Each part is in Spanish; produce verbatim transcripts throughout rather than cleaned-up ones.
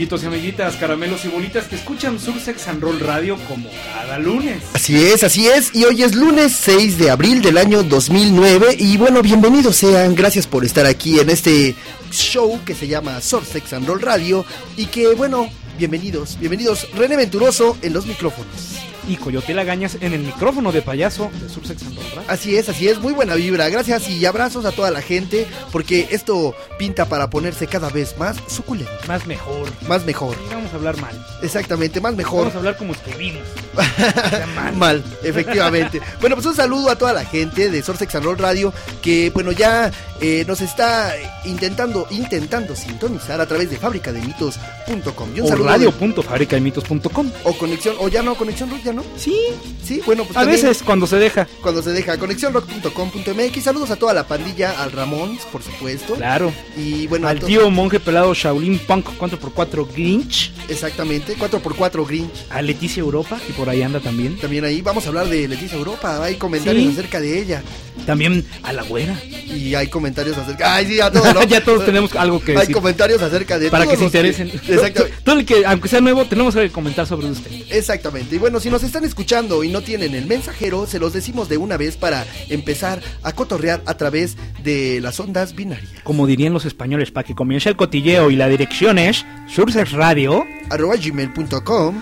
amiguitos y amiguitas, caramelos y bolitas que escuchan Sursex and Roll Radio como cada lunes. Así es, así es, y hoy es lunes seis de abril del año dos mil nueve y bueno, bienvenidos sean, gracias por estar aquí en este show que se llama Sursex and Roll Radio y que bueno, bienvenidos, bienvenidos, René Venturoso en los micrófonos. Y Coyote Lagañas en el micrófono de payaso de Sursex and Roll Radio. Así es, así es, muy buena vibra, gracias y abrazos a toda la gente, porque esto pinta para ponerse cada vez más suculento. Más mejor. Más mejor. Y vamos a hablar mal. Exactamente, más mejor. Vamos a hablar como escribimos. mal. mal, efectivamente. Bueno, pues un saludo a toda la gente de Sursex and Roll Radio, que bueno, ya eh, nos está intentando, intentando sintonizar a través de fábrica de mitos punto com. O radio punto fábrica de mitos punto com. O conexión, o ya no, conexión rock, ya no. Sí, sí, bueno, pues a también, veces cuando se deja. Cuando se deja, conexión rock punto com punto m x. Saludos a toda la pandilla, al Ramón, por supuesto. Claro. Y bueno, al tío monje pelado Shaolin Punk cuatro por cuatro Grinch. Exactamente, cuatro por cuatro Grinch. A Leticia Europa, que por ahí anda también. También ahí vamos a hablar de Leticia Europa, hay comentarios sí. acerca de ella. También a la güera. Y hay comentarios acerca... Ay, sí, a todos, ¿no? Ya todos tenemos algo que hay decir. Hay comentarios acerca de para todos que se interesen. Que... Exactamente. Todo el que, aunque sea nuevo, tenemos que comentar sobre usted. Exactamente. Y bueno, si nos están escuchando y no tienen el mensajero, se los decimos de una vez para empezar a cotorrear a través de las ondas binarias. Como dirían los españoles, para que comience el cotilleo, y la dirección es sursexradio arroba gmail punto com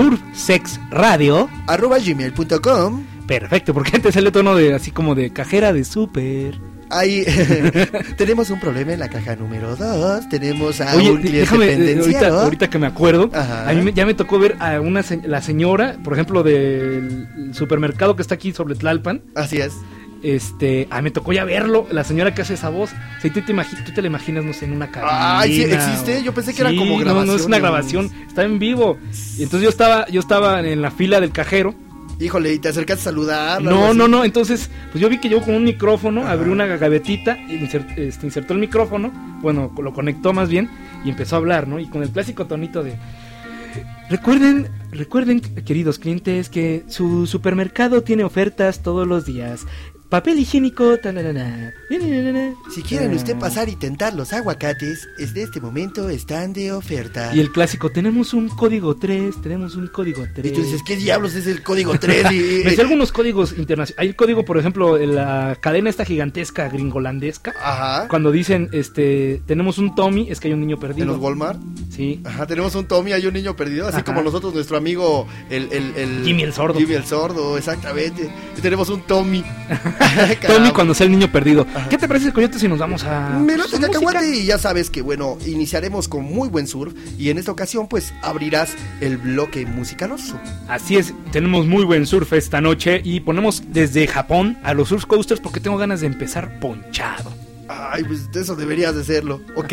sursexradio arroba gmail punto com. Perfecto, porque antes sale tono de así como de cajera de súper. Ahí tenemos un problema en la caja número dos. Tenemos a Oye, un cliente déjame, pendenciero. ahorita, ahorita que me acuerdo, Ajá. a mí me, ya me tocó ver a una la señora, por ejemplo, del supermercado que está aquí sobre Tlalpan. Así es. Este, a mí me tocó ya verlo, la señora que hace esa voz. Si tú te, imagi- tú te la imaginas, no sé, en una cabina. Ay, sí, existe. Yo pensé que sí, era como grabación. No, no es una grabación, está en vivo. Y entonces yo estaba, yo estaba en la fila del cajero. Híjole, y te acercaste a saludar. No, no, no, entonces, pues yo vi que llegó con un micrófono, Ajá. abrió una gavetita, insert, este, insertó el micrófono, bueno, lo conectó más bien, y empezó a hablar, ¿no? Y con el clásico tonito de... Recuerden, recuerden, queridos clientes, que su supermercado tiene ofertas todos los días. Papel higiénico, talalala, si quieren usted pasar y tentar los aguacates, desde este momento están de oferta. Y el clásico, tenemos un código tres, tenemos un código tres. Y tú dices, ¿qué diablos es el código tres? Y... Me sé algunos códigos internacionales. Hay el código, por ejemplo, en la cadena esta gigantesca gringolandesca. Ajá. Cuando dicen, este, tenemos un Tommy, es que hay un niño perdido. ¿En los Walmart? Sí. Ajá, tenemos un Tommy, hay un niño perdido. Así Ajá. como nosotros, nuestro amigo, el, el, el... Jimmy el Sordo. Jimmy el Sordo, exactamente. Y tenemos un Tommy. Tommy cuando sea el niño perdido. Ajá. ¿Qué te parece, Coyote, si nos vamos a... Me late cacahuate y ya sabes que, bueno, iniciaremos con muy buen surf. Y en esta ocasión, pues, abrirás el bloque musicaloso. Así es, tenemos muy buen surf esta noche. Y ponemos desde Japón a los Surf Coasters porque tengo ganas de empezar ponchado. Ay, pues eso deberías de hacerlo, ok.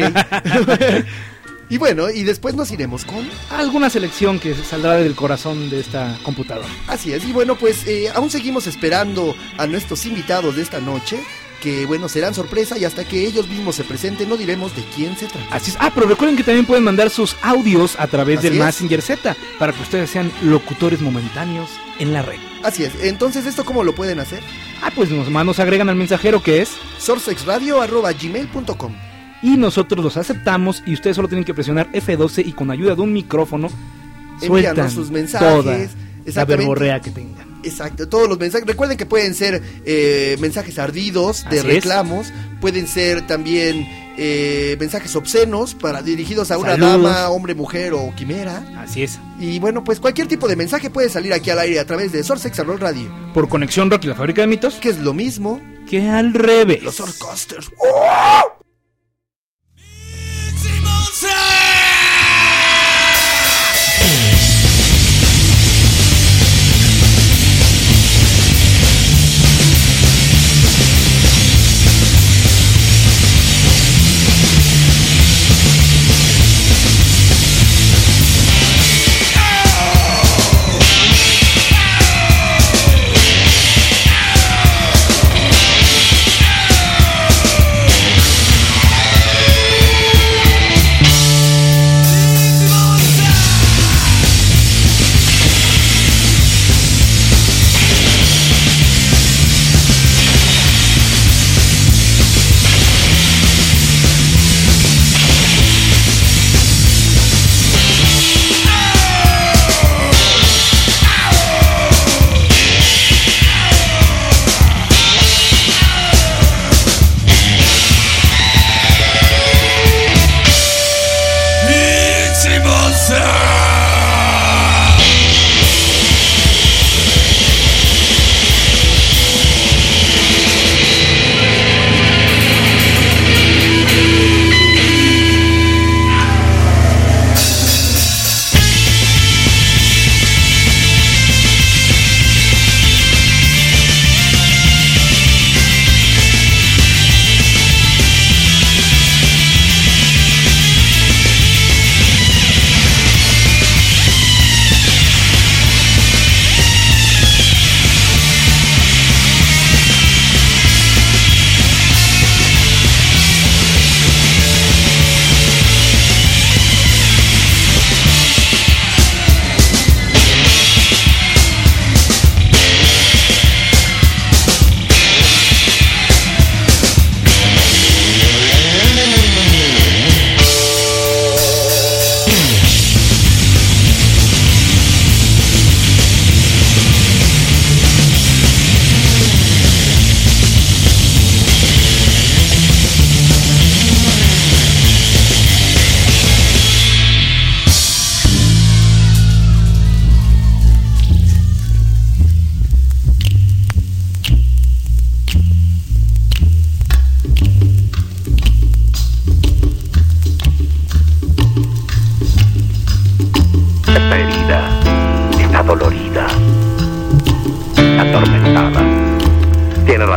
Y bueno, y después nos iremos con... alguna selección que saldrá del corazón de esta computadora. Así es, y bueno, pues eh, aún seguimos esperando a nuestros invitados de esta noche, que bueno, serán sorpresa y hasta que ellos mismos se presenten no diremos de quién se trata. Así es, ah, pero recuerden que también pueden mandar sus audios a través Así del es. Messenger Z, para que ustedes sean locutores momentáneos en la red. Así es, entonces, ¿esto cómo lo pueden hacer? Ah, pues nos, nos agregan al mensajero que es... sursexradio arroba gmail punto com. Y nosotros los aceptamos y ustedes solo tienen que presionar F doce y con ayuda de un micrófono sueltan sus mensajes, toda la verborrea que tengan. Exacto, todos los mensajes. Recuerden que pueden ser eh, mensajes ardidos de Así reclamos, es. Pueden ser también eh, mensajes obscenos para dirigidos a una Saludos. dama, hombre, mujer o quimera. Así es. Y bueno, pues cualquier tipo de mensaje puede salir aquí al aire a través de Sursex and Roll Radio. Por Conexión Rock y la Fábrica de Mitos, que es lo mismo que al revés. Los Surfcasters. ¡Oh!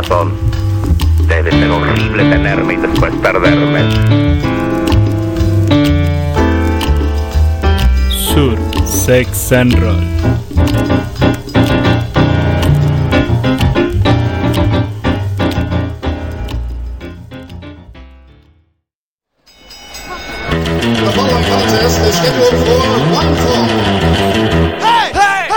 corazón. Debe ser horrible tenerme y después perderme. Sur, Sex and Roll. The following contest is scheduled for one fall. Hey! Hey!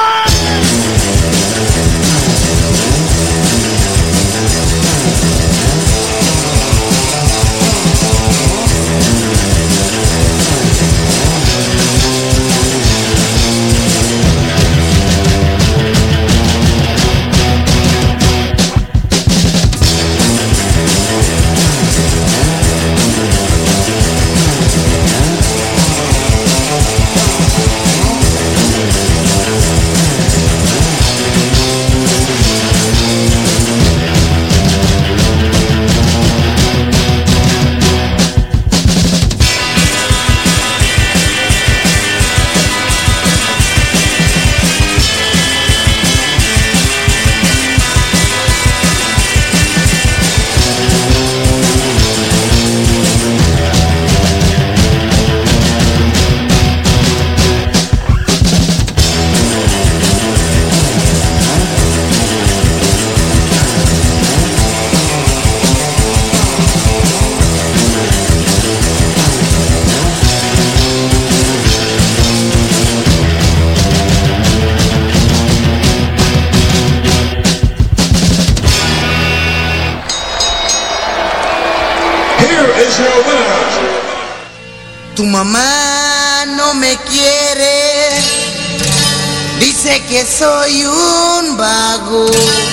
Tu mamá no me quiere, dice que soy un vago,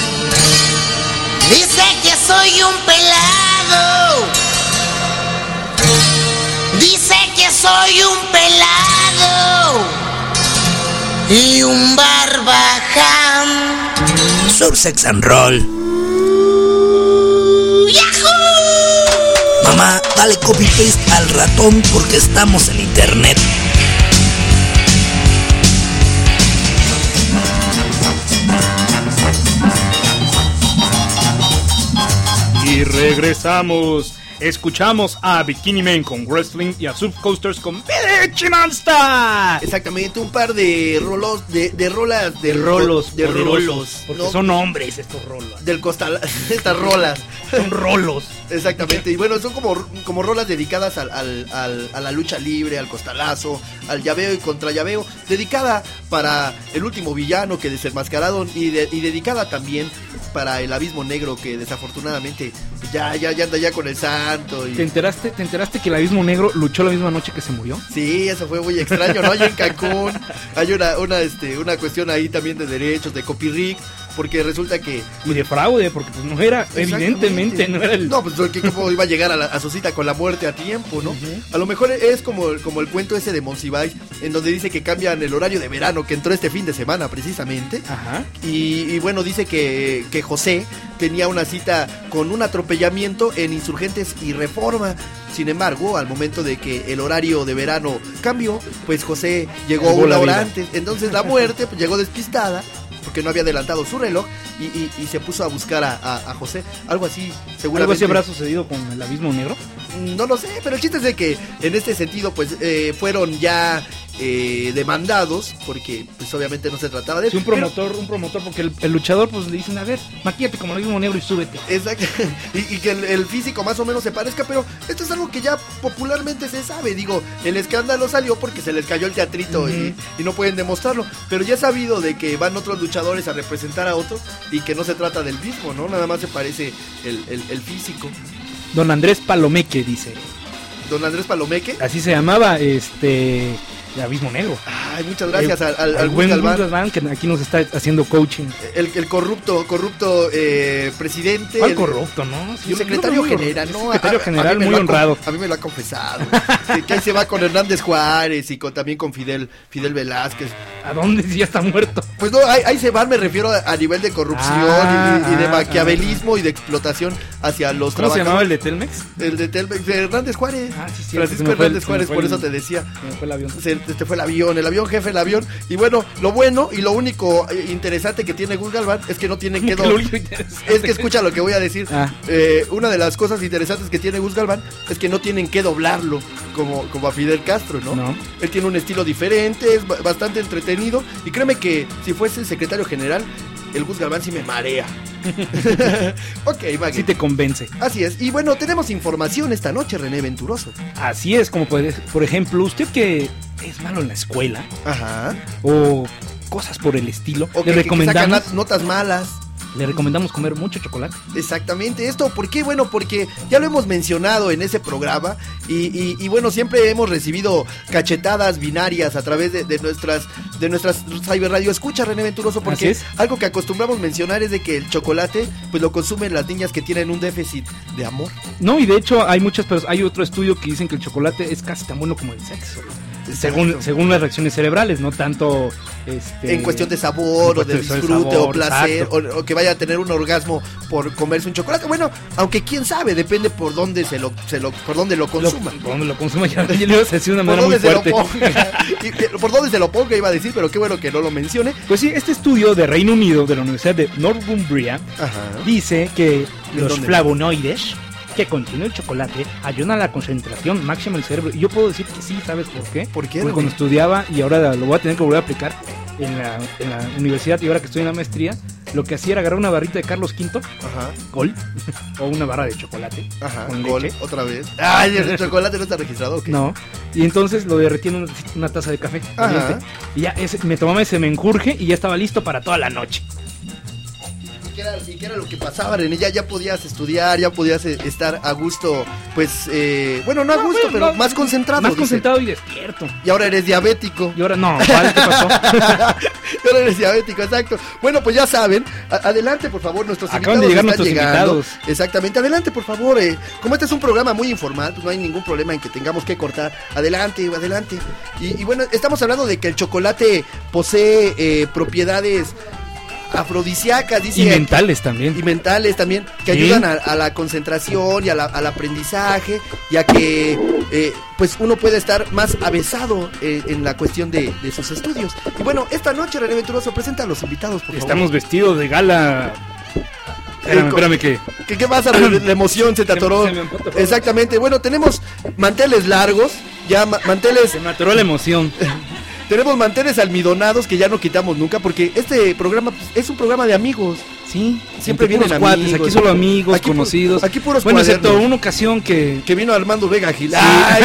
dice que soy un pelado, dice que soy un pelado y un barbaján. Sur Sex and Roll. Mamá, dale copy paste al ratón porque estamos en internet. Y regresamos. Escuchamos a Bikini Man con Wrestling y a Subcoasters con Bitchin' Monster. Exactamente, un par de rolos, de, de rolas, de rolos, de poderosos, rolos, porque ¿no? son hombres estos rolos. Del costal, estas rolas. Son rolos. Exactamente, y bueno, son como, como rolas dedicadas al, al, al, a la lucha libre, al costalazo, al llaveo y contra llaveo, dedicada para el último villano que desenmascararon y, de, y dedicada también para el Abismo Negro que desafortunadamente ya, ya, ya anda ya con el santo. Y... ¿Te enteraste, ¿Te enteraste que el Abismo Negro luchó la misma noche que se murió? Sí, eso fue muy extraño, ¿no? Allá en Cancún hay una, una, este, una cuestión ahí también de derechos, de copyright, porque resulta que... Y de fraude, porque pues no era, evidentemente no era el... No, pues ¿cómo iba a llegar a, la, a su cita con la muerte a tiempo, no? Uh-huh. A lo mejor es como, como el cuento ese de Monsiváis, en donde dice que cambian el horario de verano, que entró este fin de semana precisamente. Ajá. Y, y bueno, dice que, que José tenía una cita con un atropellamiento en Insurgentes y Reforma. Sin embargo, al momento de que el horario de verano cambió, pues José llegó Llegó una hora vida. antes. Entonces la muerte pues, llegó despistada, porque no había adelantado su reloj y, y, y se puso a buscar a, a, a José. Algo así, seguramente. ¿Algo así habrá sucedido con el Abismo Negro? No lo sé, pero el chiste es de que en este sentido pues eh, fueron ya eh, demandados, porque pues obviamente no se trataba de sí, un promotor, pero... un promotor, porque el, el luchador pues le dicen, a ver, maquíate como el Abismo Negro y súbete. Exacto, y, y que el, el físico más o menos se parezca, pero esto es algo que ya popularmente se sabe. Digo, el escándalo salió porque se les cayó el teatrito uh-huh. y, y no pueden demostrarlo, pero ya he sabido de que van otros luchadores a representar a otros y que no se trata del mismo, ¿no? Nada más se parece el, el, el físico. Don Andrés Palomeque, dice. Don Andrés Palomeque. Así se llamaba, este... el Abismo Negro. Ay, muchas gracias el, al, al, al buen Gus Galván, que aquí nos está haciendo coaching. El, el corrupto, corrupto eh, presidente. ¿Cuál el, corrupto, no? Sí, el secretario no, no, general, ¿no? Secretario a, general, a muy honrado. A mí me lo ha confesado. que, que ahí se va con Hernández Juárez y con, también con Fidel, Fidel Velázquez. ¿A dónde? Si ya está muerto. Pues no, ahí, ahí se van, me refiero a, a nivel de corrupción ah, y, y de ah, maquiavelismo ah. y de explotación hacia los ¿Cómo trabajadores. se llamaba el de Telmex? El de Telmex, de Hernández Juárez. Ah, sí, sí. Francisco Hernández Juárez, por eso te decía. Se me fue el avión. Se te fue el avión. El avión jefe, el avión. Y bueno, lo bueno y lo único interesante que tiene Gus Galván es que no tiene que doblar. Es que escucha lo que voy a decir. Ah. Eh, una de las cosas interesantes que tiene Gus Galván es que no tienen que doblarlo como, como a Fidel Castro, ¿no? ¿no? Él tiene un estilo diferente, es bastante entretenido. Y créeme que si fuese el secretario general, el Gus Galván sí me marea. Ok, Maggie. Sí te convence. Así es. Y bueno, tenemos información esta noche, René Venturoso. Así es, como puede, por ejemplo, usted que es malo en la escuela. Ajá. O cosas por el estilo. O que, le recomendamos, que sacan notas malas. Le recomendamos comer mucho chocolate. Exactamente, esto, ¿por qué? Bueno, porque ya lo hemos mencionado en ese programa y, y, y bueno, siempre hemos recibido cachetadas binarias a través de, de nuestras de nuestras Cyber Radio Escucha, René Venturoso, porque es. algo que acostumbramos mencionar es de que el chocolate pues lo consumen las niñas que tienen un déficit de amor. No, y de hecho hay muchas personas, hay otro estudio que dicen que el chocolate es casi tan bueno como el sexo. Según, según las reacciones cerebrales, no tanto este, en cuestión de sabor o de disfrute de sabor, o placer o, o que vaya a tener un orgasmo por comerse un chocolate. Bueno, aunque quién sabe, depende por dónde se lo, se lo por dónde lo consuma. Lo, por dónde lo consuma, ya, ya le ibas a decir una manera muy fuerte. y, por dónde se lo ponga iba a decir, pero qué bueno que no lo mencione. Pues sí, este estudio de Reino Unido, de la Universidad de Northumbria, Ajá. dice que los flavonoides que contiene el chocolate ayuda a la concentración máxima del cerebro. Y yo puedo decir que sí, ¿sabes por qué? ¿Por qué? Porque cuando estudiaba, y ahora lo voy a tener que volver a aplicar en la, en la universidad, y ahora que estoy en la maestría, lo que hacía era agarrar una barrita de Carlos Quinto, Ajá. Gol, o una barra de chocolate, Ajá, con Gol, leche. Otra vez. Ay, el chocolate no está registrado, ¿o qué? No, y entonces lo derretí en una, una taza de café. Ajá. Y ya ese, me tomaba ese menjurje y ya estaba listo para toda la noche. ¿Qué era, ¿Y qué era lo que pasaba, René? Ya, ya podías estudiar, ya podías eh, estar a gusto, pues, eh, bueno, no a gusto, no, pero no, más concentrado. Más dice. concentrado y despierto. Y ahora eres diabético. Y ahora no, ¿cuál te pasó? Y ahora eres diabético, exacto. Bueno, pues ya saben, a- adelante, por favor, nuestros Acaban invitados de llegar están nuestros llegando. invitados. Exactamente, adelante, por favor. Eh. Como este es un programa muy informal, pues no hay ningún problema en que tengamos que cortar. Adelante, adelante. Y, y bueno, estamos hablando de que el chocolate posee eh, propiedades afrodisíacas, dice, y mentales también y mentales también que ¿Sí? ayudan a, a la concentración y a la, al aprendizaje y a que eh, pues uno puede estar más avesado eh, en la cuestión de, de sus estudios. Y bueno, esta noche René Venturoso presenta a los invitados, por Estamos favor. vestidos de gala. Espérame, espérame que... ¿Qué, qué pasa? La emoción se te atoró. Se me, se me Exactamente. Bueno, tenemos manteles largos, ya ma- manteles... Se me atoró la emoción. Tenemos manteles almidonados que ya no quitamos nunca porque este programa pues, es un programa de amigos. Sí, siempre vienen amigos. Cuates, aquí solo amigos, aquí conocidos. Pu- aquí puros Bueno, cuadernos. excepto una ocasión que... Que vino Armando Vega Gil. Sí. Ay,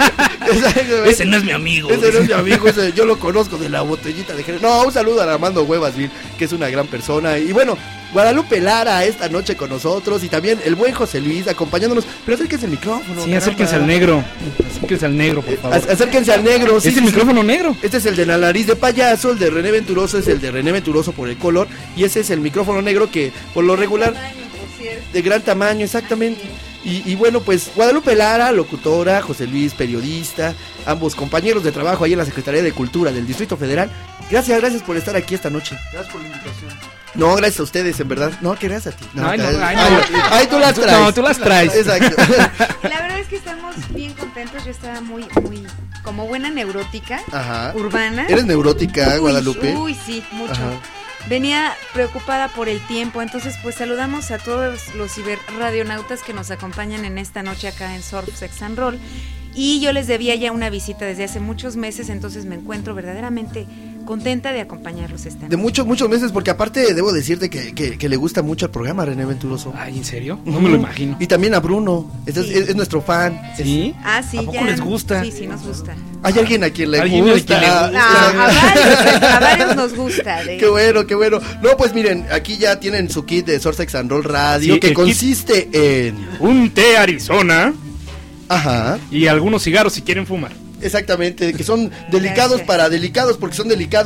ese no es mi amigo. Ese no es mi amigo, ese, yo lo conozco de la botellita de Jerez. No, un saludo a Armando Huevas Gil, que es una gran persona. Y bueno, Guadalupe Lara esta noche con nosotros y también el buen José Luis acompañándonos. Pero acérquense al micrófono. Sí, caramba. acérquense al negro. Acérquense al negro, por favor. A- acérquense al negro. Sí, ¿Es el sí, micrófono sí. negro? Este es el de la nariz de payaso, el de René Venturoso es el de René Venturoso por el color. Y ese es el micrófono negro que por lo regular... De gran tamaño, exactamente. Y, y bueno, pues Guadalupe Lara, locutora, José Luis, periodista, ambos compañeros de trabajo ahí en la Secretaría de Cultura del Distrito Federal. Gracias, gracias por estar aquí esta noche. Gracias por la invitación. No, gracias a ustedes, en verdad. No, que gracias a ti. No, ay, no, ay, ay, ay, no. ay, tú las traes. No, tú las traes. Exacto. La verdad es que estamos bien contentos. Yo estaba muy, muy, como buena neurótica, Ajá. urbana. ¿Eres neurótica, Guadalupe? Uy, sí, mucho. Ajá. Venía preocupada por el tiempo, entonces pues saludamos a todos los ciberradionautas que nos acompañan en esta noche acá en Surf Sex and Roll. Y yo les debía ya una visita desde hace muchos meses, entonces me encuentro verdaderamente contenta de acompañarlos esta noche. De muchos, muchos meses, porque aparte debo decirte que, que, que le gusta mucho el programa, René Venturoso. Ay, ¿en serio? No me lo imagino. Y también a Bruno, es, Sí. es, es nuestro fan. ¿Sí? Ah, sí, ¿A poco ya. les gusta? Sí, sí, nos gusta. Hay alguien a quien le ¿Alguien a gusta. quien le gusta? No, a varios, a varios nos gusta. De... Qué bueno, qué bueno. No, pues miren, aquí ya tienen su kit de Surf Sex and Roll Radio, Sí, que el consiste en... Un té Arizona Ajá, y algunos cigarros si quieren fumar. exactamente, que son delicados Gracias. para delicados, porque son delicados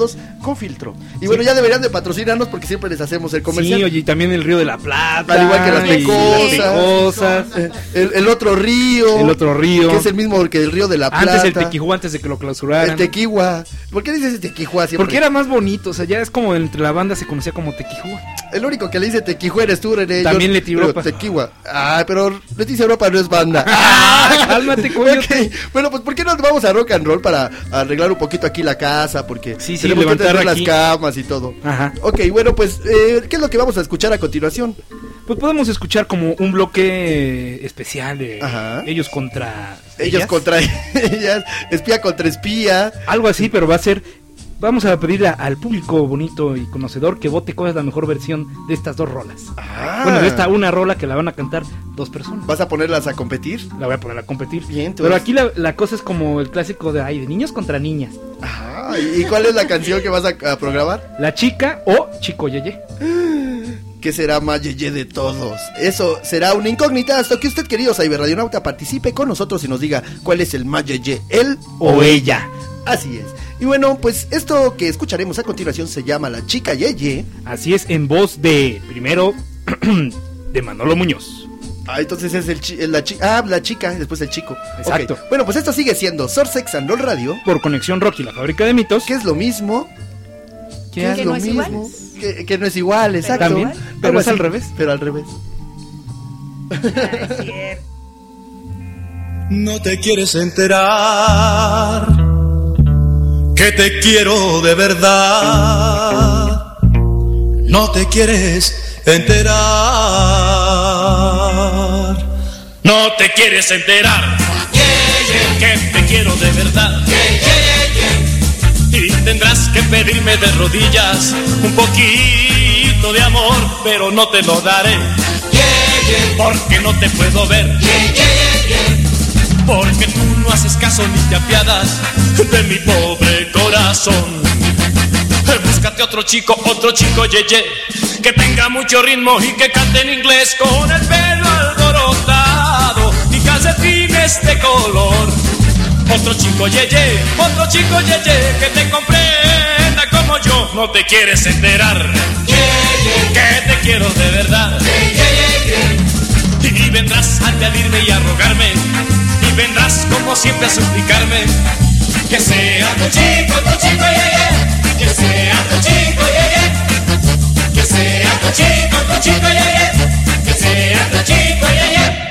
con filtro. Y bueno, Sí. ya deberían de patrocinarnos porque siempre les hacemos el comercial. Sí, oye, y también el Río de la Plata. Al igual que las y Pecosas. Pecosas, Eh, El, el otro río. el otro río. Que es el mismo que el río de la Plata. Antes el Tequijua, antes de que lo clausuraran. El Tequihua. ¿Por qué dices Tequihua siempre? Porque era más bonito, o sea, ya es como entre la banda se conocía como Tequijua. El único que le dice Tequihua eres tú, René. También Yo- Leti pero Europa. Tequihua. Ah, pero Leticia Europa no es banda. Ah, cálmate, coyote. Ok, bueno, pues ¿por qué no vamos a rock and roll para arreglar un poquito aquí la casa? Porque Sí, sí, tenemos que levantar tender las aquí. camas y todo. Ajá. Ok, bueno, pues, eh, ¿qué es lo que vamos a escuchar a continuación? Pues podemos escuchar como un bloque especial de Ajá. ellos contra Ellos ellas. contra ellas, espía contra espía. Algo así, pero va a ser. Vamos a pedirle a- al público bonito y conocedor que vote cuál es la mejor versión de estas dos rolas. Ah. Bueno, de esta una rola que la van a cantar dos personas. ¿Vas a ponerlas a competir? La voy a poner a competir. Bien, tú Pero eres- aquí la, la cosa es como el clásico de ay, de niños contra niñas. Ajá, ¿y cuál es la canción que vas a, a programar? La chica o chico yeye. ¿Qué será más yeye de todos? Eso será una incógnita hasta que usted, querido Cyberradionauta, participe con nosotros y nos diga cuál es el más yeye, él O ella. Así es. Y bueno, pues esto que escucharemos a continuación se llama La Chica Yeye. Así es, en voz de, primero, de Manolo Muñoz. Ah, entonces es el chi- la chica. Ah, la chica, después el chico. Exacto. Ok. Bueno, pues esto sigue siendo Sorsex and Roll Radio, Por Conexión Rock y la Fábrica de Mitos. que es lo mismo. Que es no lo es mismo. igual. Que, que no es igual, exacto. También, pero Algo es al así, revés. Pero al revés. No te quieres enterar que te quiero de verdad. No te quieres enterar. No te quieres enterar que te quiero de verdad. Y tendrás que pedirme de rodillas un poquito de amor, pero no te lo daré, porque no te puedo ver, porque tú no haces caso ni te apiadas de mi pobre corazón. Búscate otro chico, otro chico yeye, que tenga mucho ritmo y que cante en inglés con el pelo alborotado y calcetines de color. Otro chico yeye, otro chico yeye, que te comprenda como yo. No te quieres enterar que te quiero de verdad. Y vendrás a pedirme y a rogarme, y vendrás como siempre a suplicarme que sea tu chico, tu chico yeye, que sea tu chico yeye, que sea tu chico, tu chico yeye, que sea tu chico yeye.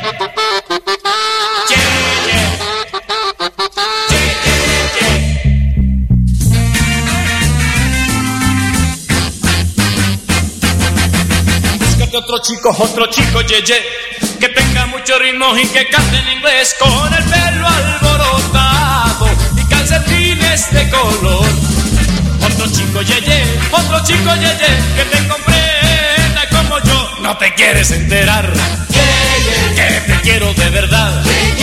Búscate otro chico, otro chico yeye, que tenga mucho ritmo y que cante en inglés con el pelo alborotado y calcetines de color. Otro chico yeye, otro chico yeye, que te comprenda como yo. No te quieres enterar que te quiero de verdad.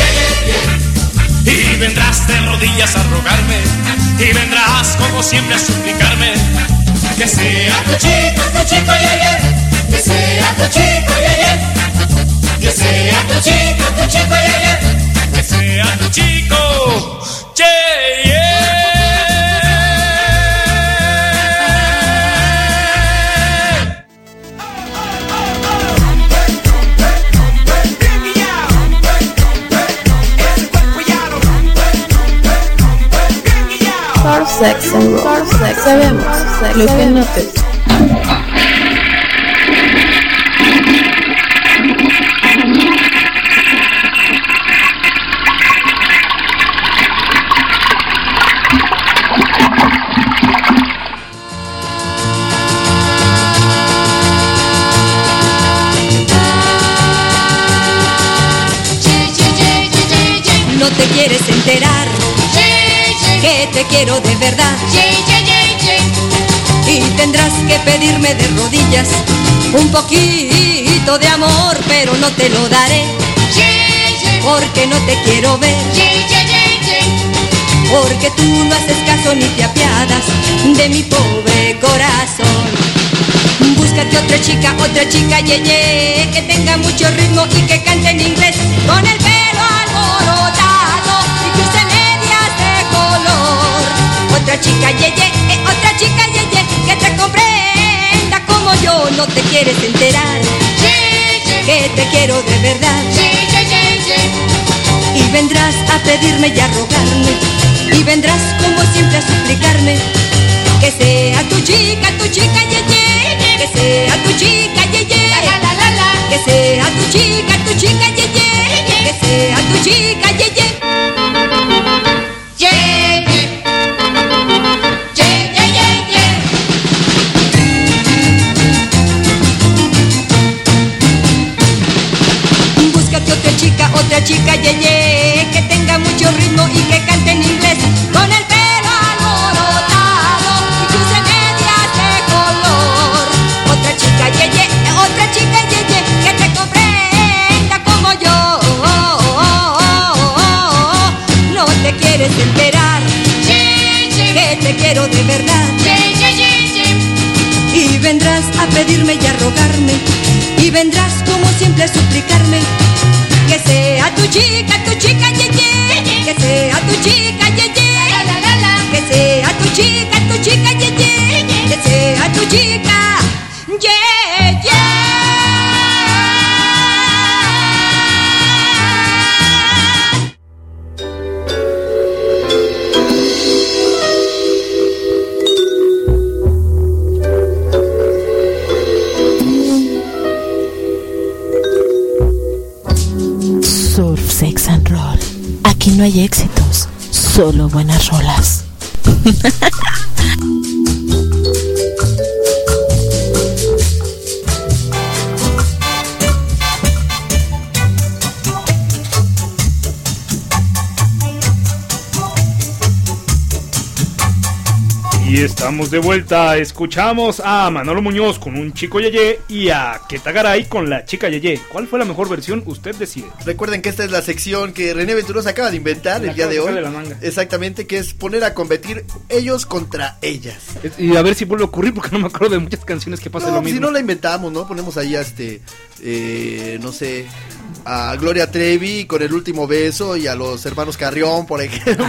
Y vendrás de rodillas a rogarme, y vendrás como siempre a suplicarme que sea tu chico, tu chico yeye, que sea tu chico yeye, que sea tu chico, tu chico yeye, que sea tu chico yeye. Surf Sex and Roll. Surf Sex. Sabemos lo que no te... No te quieres enterar que te quiero de verdad, y tendrás que pedirme de rodillas un poquito de amor, pero no te lo daré, porque no te quiero ver, porque tú no haces caso ni te apiadas de mi pobre corazón. Búscate otra chica, otra chica yeye, que tenga mucho ritmo y que cante en inglés con el pelo alborotado y que use medias de color. Otra chica yeye, eh, otra chica yeye, no te quieres enterar que te quiero de verdad. Y vendrás a pedirme y a rogarme, y vendrás como siempre a suplicarme que sea tu chica, tu chica, ye, ye, que sea tu chica, ye, ye, la, la, la, la, que sea tu chica, tu chica, ye, ye, que sea tu chica, ye, ye. Ye, ye. Ye, ye, ye, ye. Búscate otra chica, otra chica, ye, ye, que tenga mucho ritmo y que cante en inglés con el pelo alborotado y que use medias de color. Otra chica, ye, ye, otra chica, ye, ye, que te comprenda como yo. No te quieres enterar que te quiero de verdad. Y vendrás a pedirme y a rogarme, y vendrás como siempre a suplicarme que sea tu chica, tu chica, ye, ye, que sea tu chica, ye, ye, la, la, la, la, que sea tu chica, tu chica, ye, ye, que sea tu chica, ye, ye. Surf, sex and roll. Aquí no hay éxitos, solo buenas rolas. Y estamos de vuelta, escuchamos a Manolo Muñoz con un chico yeye y a Keta Garay con la chica yeye. ¿Cuál fue la mejor versión? Usted decide. Recuerden que esta es la sección que René Venturosa acaba de inventar el día de hoy. De la manga. Exactamente, que es poner a competir ellos contra ellas. Y a ver si vuelve a ocurrir, porque no me acuerdo de muchas canciones que pasan no, lo mismo. Si no la inventamos, ¿no? Ponemos ahí a este, eh, no sé, a Gloria Trevi con El Último Beso y a los hermanos Carrión, por ejemplo.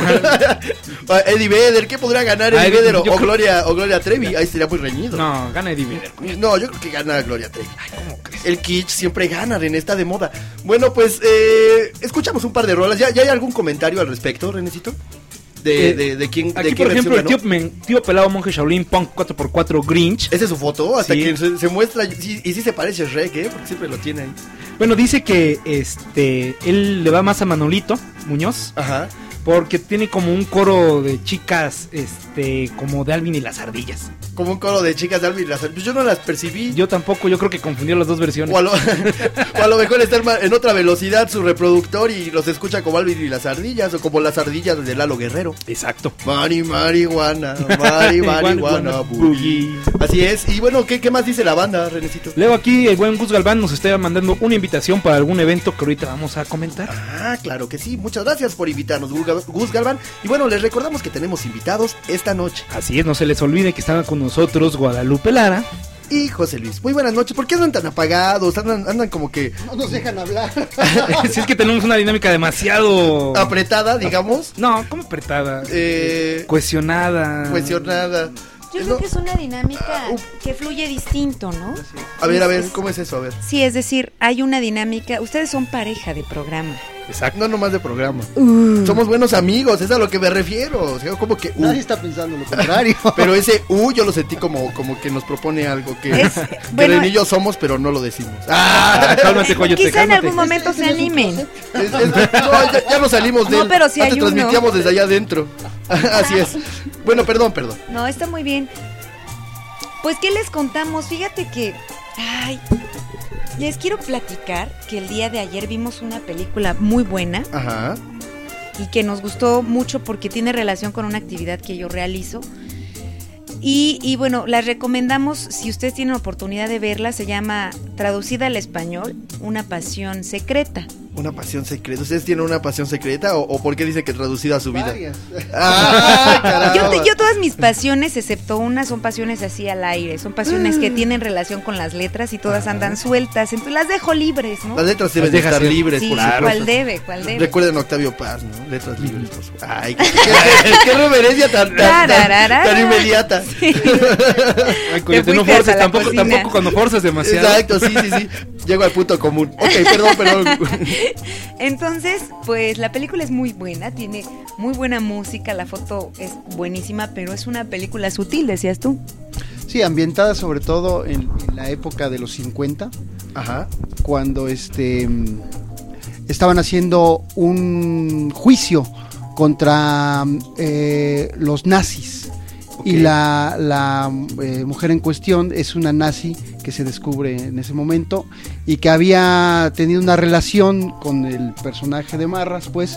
A Eddie Vedder, ¿qué podría ganar Eddie Vedder o, o Gloria o Gloria Trevi? Ahí sería muy reñido. No, gana Eddie Vedder. No, yo creo que gana Gloria Trevi. Ay, ¿cómo crees? El kitsch siempre gana, René, está de moda. Bueno, pues eh, escuchamos un par de rolas. ¿Ya, ¿Ya hay algún comentario al respecto, Renecito? De, eh, de, de quién aquí de por ejemplo el tío, men, tío pelado monje Shaolin Punk cuatro por cuatro Grinch. Esa es su foto, hasta sí. que se, se muestra y, y sí se parece a Shrek, ¿eh? Porque siempre lo tiene ahí. Bueno, dice que este él le va más a Manolito Muñoz. Ajá. Porque tiene como un coro de chicas, este, como de Alvin y las ardillas. Como un coro de chicas de Alvin y las ardillas. Yo no las percibí. Yo tampoco, yo creo que confundió las dos versiones. O a lo, o a lo mejor está en otra velocidad su reproductor y los escucha como Alvin y las ardillas, o como las ardillas de Lalo Guerrero. Exacto. Mari, marihuana, mari, marihuana, boogie. Así es. Y bueno, ¿qué, ¿qué más dice la banda, Renecito? Leo aquí, el buen Gus Galván nos está mandando una invitación para algún evento que ahorita vamos a comentar. Ah, claro que sí. Muchas gracias por invitarnos, Gus Galván. Y bueno, les recordamos que tenemos invitados esta noche. Así es, no se les olvide que están con nosotros Guadalupe Lara y José Luis. Muy buenas noches. ¿Por qué andan tan apagados? Andan, andan como que... No nos dejan hablar. Si es que tenemos una dinámica demasiado... apretada, digamos. No, ¿cómo apretada? Eh... Cohesionada. Cohesionada. Yo creo no. que es una dinámica uh, que fluye distinto, ¿no? A ver, a ver, ¿cómo es eso? A ver. Sí, es decir, hay una dinámica. Ustedes son pareja de programa. Exacto. No nomás de programa. Uh. Somos buenos amigos, es a lo que me refiero. O sea, como que. Uh. Nadie está pensando lo contrario. Pero ese U yo lo sentí como, como que nos propone algo que, es, que bueno, René y yo somos, pero no lo decimos. Ah, cálmate, coyote, quizá cálmate. en algún momento se animen. Es, es, no, ya, ya nos salimos de no, él. Pero si Antes hay uno. transmitíamos desde allá adentro. Así es. Bueno, perdón, perdón. No, está muy bien. Pues, ¿qué les contamos? Fíjate que... Ay, les quiero platicar que el día de ayer vimos una película muy buena. Ajá. Y que nos gustó mucho porque tiene relación con una actividad que yo realizo. Y, y bueno, las recomendamos, si ustedes tienen oportunidad de verla, se llama, traducida al español, Una pasión secreta. Una pasión secreta. ¿Ustedes tienen una pasión secreta o, o por qué dice que traducida a su vida? Varias. ¡Ah, caramba! Yo, te- yo todas mis pasiones, excepto una, son pasiones así al aire. Son pasiones que tienen relación con las letras y todas andan sueltas. Entonces las dejo libres, ¿no? Las letras deben Las de dejas estar ir. libres, Sí, por ¿cuál supuesto. debe? ¿Cuál debe? Recuerden Octavio Paz, ¿no? Letras libres, por supuesto. Ay, qué, qué, qué reverencia tan, tan, tan, Tararara. tan inmediata. Ay, Coyote, Te no fuiste forces, hasta la tampoco, cocina. tampoco cuando forzas demasiado. Exacto, sí, sí, sí. Llego al punto común. Ok, perdón, perdón. Entonces, pues la película es muy buena, tiene muy buena música, la foto es buenísima, pero es una película sutil, decías tú. Sí, ambientada sobre todo en, en la época de los cincuenta, Ajá. cuando este mm, estaban haciendo un juicio contra eh, los nazis. Ok. Y la, la eh, mujer en cuestión es una nazi que se descubre en ese momento y que había tenido una relación con el personaje de Marras, pues.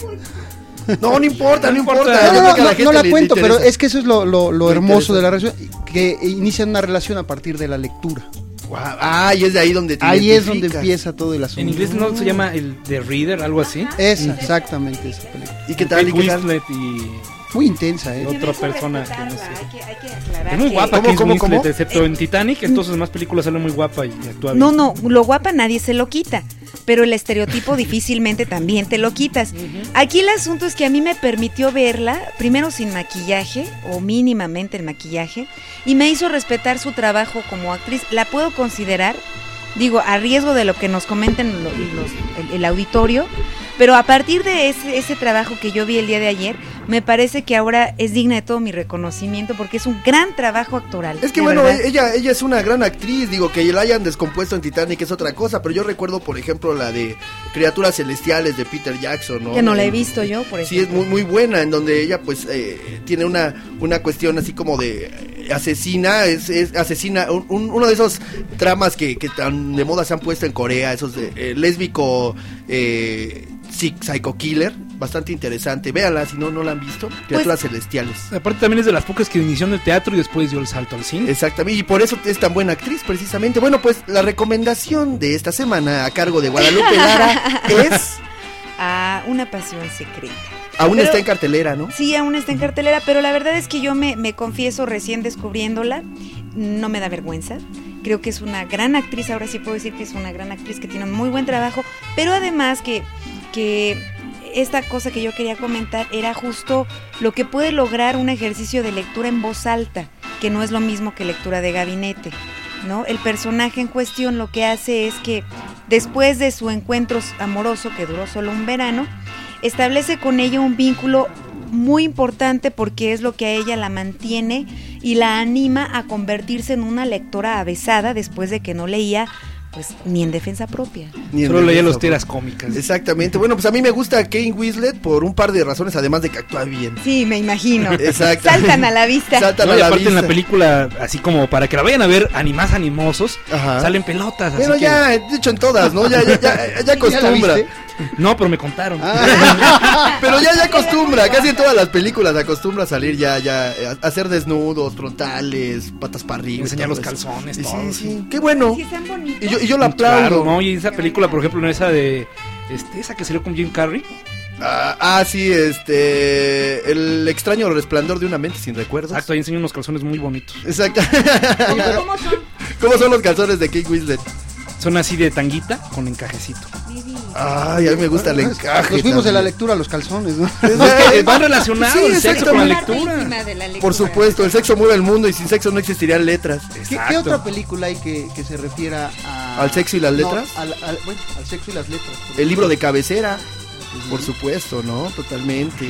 No, no importa, no importa. No, Yo no, creo no, que a no, gente no la le- le cuento, pero interesa. es que eso es lo, lo, lo Le hermoso interesa. de la relación, que inician una relación a partir de la lectura. Guau. Ah, y es de ahí donde te Ahí es donde identificas. empieza todo el asunto. En inglés no se llama el The Reader, algo así. Esa, exactamente esa película. ¿Y qué tal? ¿Y Kate qué tal? Winslet y Muy intensa, ¿eh? otra persona que no sé. Hay que, hay que aclarar Es muy que- guapa ¿Cómo, Kate cómo, Winslet, cómo? excepto en Titanic, en todas sus demás películas sale muy guapa y actúa bien. No, no, lo guapa nadie se lo quita, pero el estereotipo difícilmente también te lo quitas. Aquí el asunto es que a mí me permitió verla, primero sin maquillaje, o mínimamente el maquillaje, y me hizo respetar su trabajo como actriz. La puedo considerar, digo, a riesgo de lo que nos comenten lo- los- el, el auditorio, pero a partir de ese, ese trabajo que yo vi el día de ayer, me parece que ahora es digna de todo mi reconocimiento porque es un gran trabajo actoral. Es que de bueno, verdad. ella ella es una gran actriz, digo, que la hayan descompuesto en Titanic es otra cosa, pero yo recuerdo, por ejemplo, la de Criaturas Celestiales de Peter Jackson, ¿no? Que no la he visto yo, por Sí, es ejemplo. muy muy buena, en donde ella pues eh, tiene una, una cuestión así como de eh, asesina, es, es asesina, un- un- uno de esos tramas que, que tan de moda se han puesto en Corea, esos de eh, lésbico, eh, sí, psycho killer, bastante interesante, véanla si no, no la han visto, Criaturas Celestiales. Aparte también es de las pocas que inició en el teatro y después dio el salto al cine. Exactamente, y por eso es tan buena actriz, precisamente. Bueno, pues la recomendación de esta semana a cargo de Guadalupe Lara es... A una pasión secreta. Aún Pero- está en cartelera, ¿no? Sí, aún está en cartelera, pero la verdad es que yo me, me confieso recién descubriéndola, no me da vergüenza. Creo que es una gran actriz, ahora sí puedo decir que es una gran actriz que tiene un muy buen trabajo, pero además que, que esta cosa que yo quería comentar era justo lo que puede lograr un ejercicio de lectura en voz alta, que no es lo mismo que lectura de gabinete, ¿no? El personaje en cuestión lo que hace es que después de su encuentro amoroso, que duró solo un verano, establece con ella un vínculo muy importante porque es lo que a ella la mantiene y la anima a convertirse en una lectora avesada después de que no leía pues ni en defensa propia. Ni en Solo leía defensa, los tiras cómicas. Exactamente. Bueno, pues a mí me gusta Kate Winslet por un par de razones, además de que actúa bien. Sí, me imagino. Exacto. Saltan a la vista. Saltan No, a y la aparte en la vista. película, así como para que la vayan a ver animás animosos, Ajá. salen pelotas. Pero así ya, de hecho en todas, ¿no? Ya, ya, ya, ya acostumbra. viste? que... No, pero me contaron. Pero ya, ya acostumbra, casi en todas las películas acostumbra a salir ya, ya, a hacer desnudos, frontales, patas para arriba. y Enseñar todo los eso. calzones, Sí, todo. sí, sí, qué bueno. Sí, están bonitos. Y yo, y yo la aplaudo. Claro, ¿no? Y esa película, por ejemplo, no esa de... Este, esa que salió con Jim Carrey. Ah, ah, sí, este. El extraño resplandor de una mente sin recuerdos. Exacto, ahí enseñó unos calzones muy bonitos. Exacto. ¿Cómo, cómo son? ¿Cómo son los calzones de Kate Winslet? Son así de tanguita con encajecito. Ay, a mí me gusta el encaje. Nos fuimos de la también. lectura a los calzones, ¿no? Es que van relacionados Sí, el sexo con la exactamente. lectura. Encima de la lectura. Por supuesto, el sexo mueve el mundo y sin sexo no existirían letras. ¿Qué, Exacto. qué otra película hay que, que se refiera a... ¿Al sexo y las No, letras? al, al- bueno, al sexo y las letras. por El libro de ejemplo. cabecera, por supuesto, ¿no? Totalmente.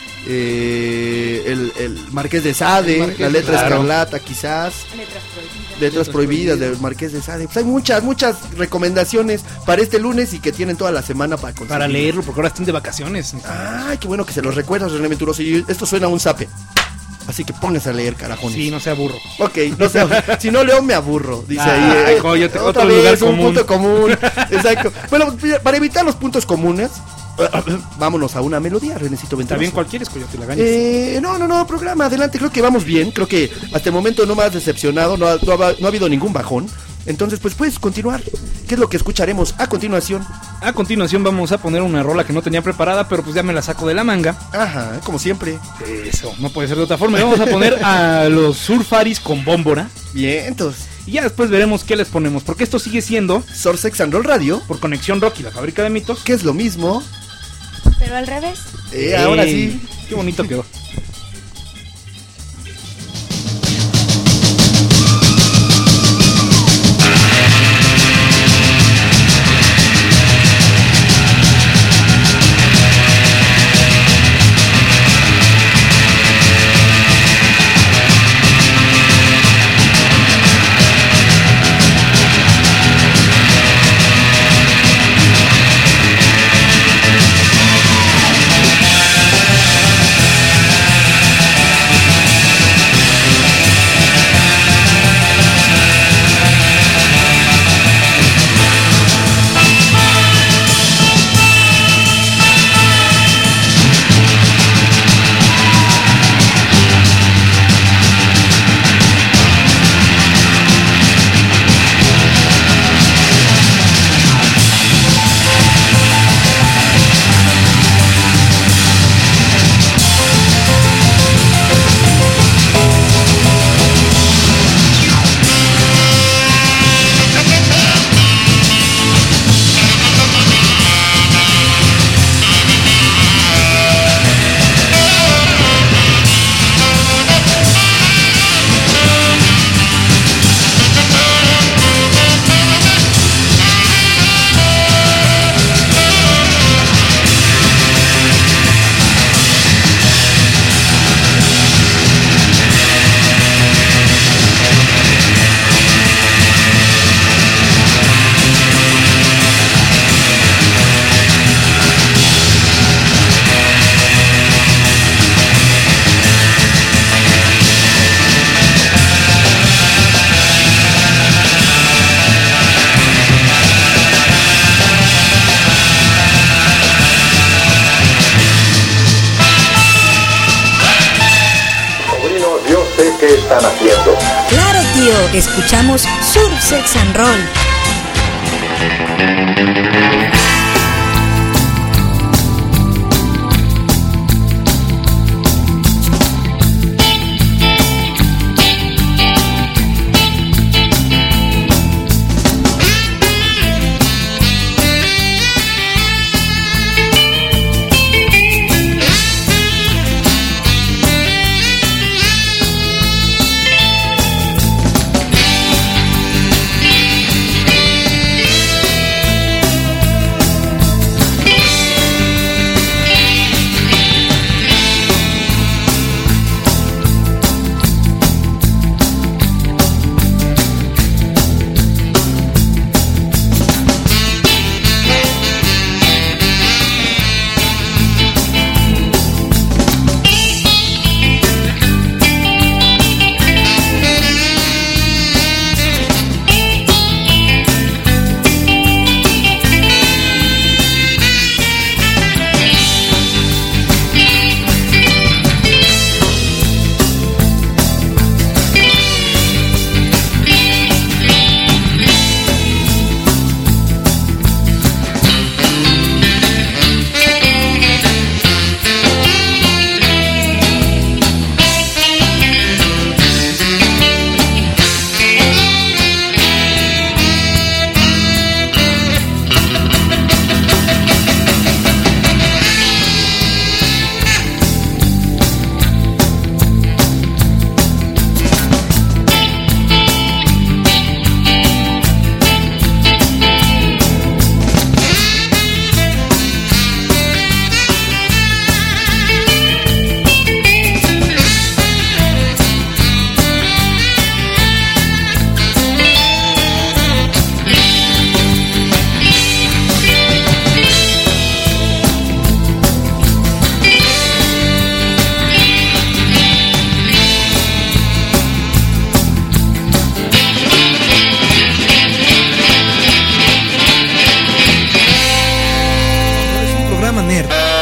Eh, el, el Marqués de Sade, El Marqués la de letra Sade. escarlata, quizás. Letras prohibidas. Letras Letras prohibidas prohibidas. del Marqués de Sade. Pues hay muchas, muchas recomendaciones para este lunes y que tienen toda la semana para conseguir. Para leerlo, porque ahora están de vacaciones. Ay, qué bueno que se los recuerdas, René Venturoso. Y esto suena a un zape. Así que pónganse a leer, carajones. Sí, no sea burro. Ok, no sé, si no leo me aburro, dice Ah, ahí. eh, Coyote, otra otro vez, lugar un común. punto común. Exacto. Bueno, para evitar los puntos comunes, vámonos a una melodía, Renecito Está Venturoso. bien, cualquiera es Coyote Lagañas. Eh, no, no, no, programa, adelante, creo que vamos bien, creo que hasta el momento no me has decepcionado, no ha, no ha- no ha habido ningún bajón. Entonces, pues puedes continuar. ¿Qué es lo que escucharemos a continuación? A continuación vamos a poner una rola que no tenía preparada, pero pues ya me la saco de la manga. Ajá, como siempre. Eso, no puede ser de otra forma. Y vamos a poner a los Surfaris con Bómbora. Bien, entonces. Y ya después veremos qué les ponemos, porque esto sigue siendo Surf Sex and Roll Radio por Conexión Rock y la Fábrica de Mitos. Que es lo mismo. Pero al revés. Eh, ahora sí. Qué bonito quedó. están haciendo. Claro, tío, escuchamos Surf Sex and Roll.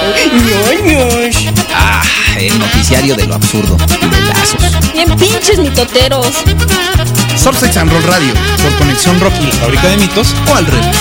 ¡Ñoños! Ah, el noticiario de lo absurdo. Pelazos. Bien pinches mitoteros. Surf Sex and Roll Radio, por Conexión Rock y la Fábrica de Mitos, o al revés.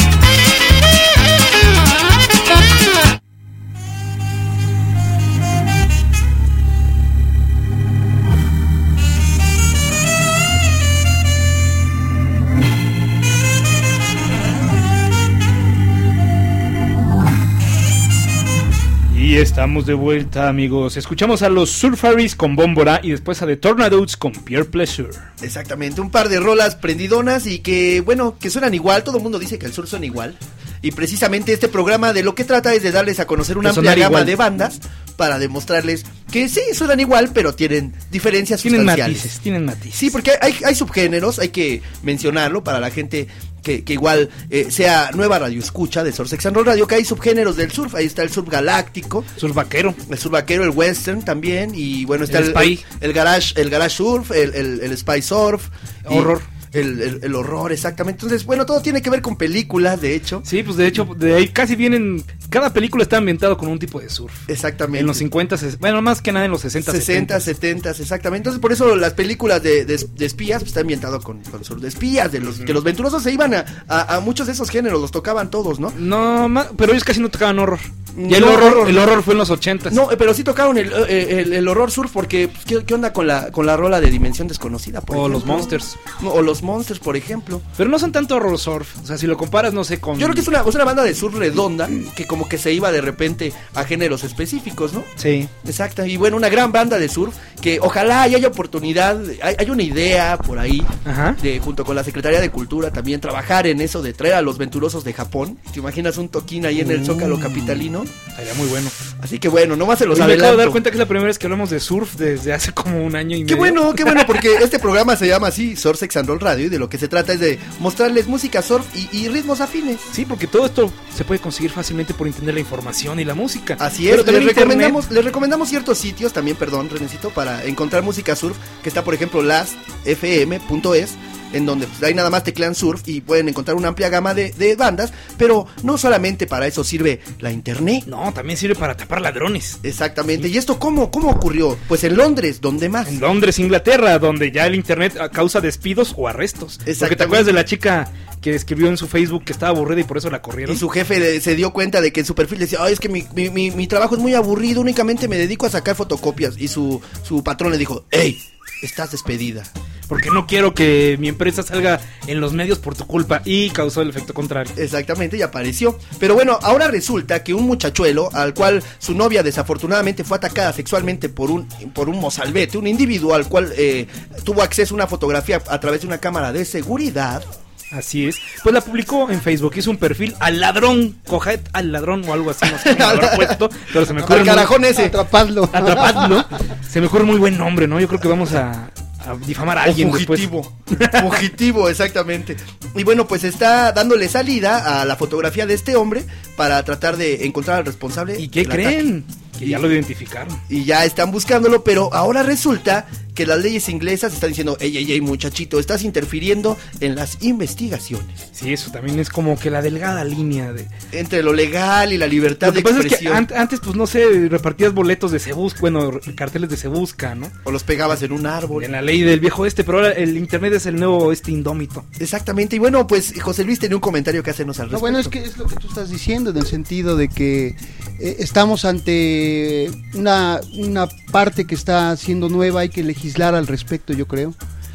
Y estamos de vuelta, amigos. Escuchamos a los Surfaris con Bómbora y después a The Tornadoes con Pure Pleasure. Exactamente, un par de rolas prendidonas y que, bueno, que suenan igual. Todo el mundo dice que el surf suena igual. Y precisamente este programa de lo que trata es de darles a conocer una amplia gama igual de bandas para demostrarles que sí, suenan igual, pero tienen diferencias tienen sustanciales. Matices, tienen matices. Sí, porque hay, hay subgéneros, hay que mencionarlo para la gente que, que igual eh, sea nueva radio escucha de Surf Sex and Roll Radio, que hay subgéneros del surf. Ahí está el surf galáctico, surf vaquero, el surf vaquero, el western también, y bueno, está el, el, el, el garage, el garage surf, el, el, el spy surf, horror. El, el, el horror, exactamente. Entonces, bueno, todo tiene que ver con películas, de hecho. Sí, pues de hecho, de ahí casi vienen. Cada película está ambientada con un tipo de surf. Exactamente. En los cincuenta, bueno, más que nada en los sesenta, sesenta, setenta, exactamente. Entonces, por eso las películas de, de, de espías pues, están ambientadas con, con surf de espías. De los, uh-huh. Que los venturosos se iban a, a, a muchos de esos géneros, los tocaban todos, ¿no? No, ma, pero ellos casi no tocaban horror. Y el no, horror, horror, el horror fue en los ochentas. No, pero sí tocaron el, el, el horror surf porque, pues, ¿qué, ¿qué onda con la, con la rola de Dimensión Desconocida? Por o ejemplo? los Monsters. No, o los Monsters, por ejemplo. Pero no son tanto horror surf. O sea, si lo comparas, no sé, con... Yo creo que es una, es una banda de surf redonda que como que se iba de repente a géneros específicos, ¿no? Sí. Exacto. Y bueno, una gran banda de surf que ojalá haya oportunidad, hay, hay una idea por ahí, ajá, de junto con la Secretaría de Cultura también trabajar en eso de traer a los venturosos de Japón. ¿Te imaginas un toquín ahí en el Zócalo capitalino? Sería muy bueno. Así que bueno, nomás se los Oye, adelanto. Me acabo de dar cuenta que es la primera vez que hablamos de surf desde hace como un año y medio. Qué bueno, qué bueno, porque este programa se llama así, Surf Sex and Roll Radio, y de lo que se trata es de mostrarles música surf y, y ritmos afines. Sí, porque todo esto se puede conseguir fácilmente por entender la información y la música. Así es, les recomendamos, les recomendamos ciertos sitios también, perdón, Renecito, para encontrar música surf, que está por ejemplo last f m punto es, en donde pues, ahí nada más teclean surf y pueden encontrar una amplia gama de, de bandas, pero no solamente para eso sirve la internet. No, también sirve para tapar ladrones. Exactamente, ¿y esto cómo, cómo ocurrió? Pues en Londres, ¿dónde más? En Londres, Inglaterra, donde ya el internet causa despidos o arrestos. Porque te acuerdas de la chica que escribió en su Facebook que estaba aburrida y por eso la corrieron. Y su jefe de, se dio cuenta de que en su perfil decía, ay, es que mi, mi, mi, mi trabajo es muy aburrido, únicamente me dedico a sacar fotocopias. Y su, su patrón le dijo, hey, estás despedida. Porque no quiero que mi empresa salga en los medios por tu culpa. Y causó el efecto contrario. Exactamente, y apareció. Pero bueno, ahora resulta que un muchachuelo, al cual su novia desafortunadamente fue atacada sexualmente por un, por un mozalbete, un individuo al cual eh, tuvo acceso a una fotografía a través de una cámara de seguridad. Así es, pues la publicó en Facebook, hizo un perfil al ladrón, coged al ladrón o algo así, no sé cómo lo habrá puesto, pero se me ocurre... Al carajón ese. Atrapadlo. Atrapadlo. Se me ocurre muy buen nombre, ¿no? Yo creo que vamos a... a difamar a alguien. O fugitivo. Fugitivo, exactamente. Y bueno, pues está dándole salida a la fotografía de este hombre para tratar de encontrar al responsable. ¿Y qué creen? Ataque. Que ya lo identificaron. Y ya están buscándolo, pero ahora resulta que las leyes inglesas están diciendo, ey, ey, ey, muchachito, estás interfiriendo en las investigaciones. Sí, eso también es como que la delgada línea de... entre lo legal y la libertad lo que de pasa expresión. Es que an- antes, pues no sé, repartías boletos de Se Busca, bueno, carteles de Se Busca, ¿no? O los pegabas en un árbol. En la ley del viejo este, pero ahora el internet es el nuevo este indómito. Exactamente, y bueno, pues José Luis tenía un comentario que hacernos al respecto. No, bueno, es que es lo que tú estás diciendo, en el sentido de que eh, estamos ante una, una parte que está siendo nueva, hay que legislar al respecto, yo creo.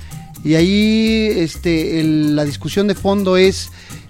Y ahí este, el, la discusión de fondo es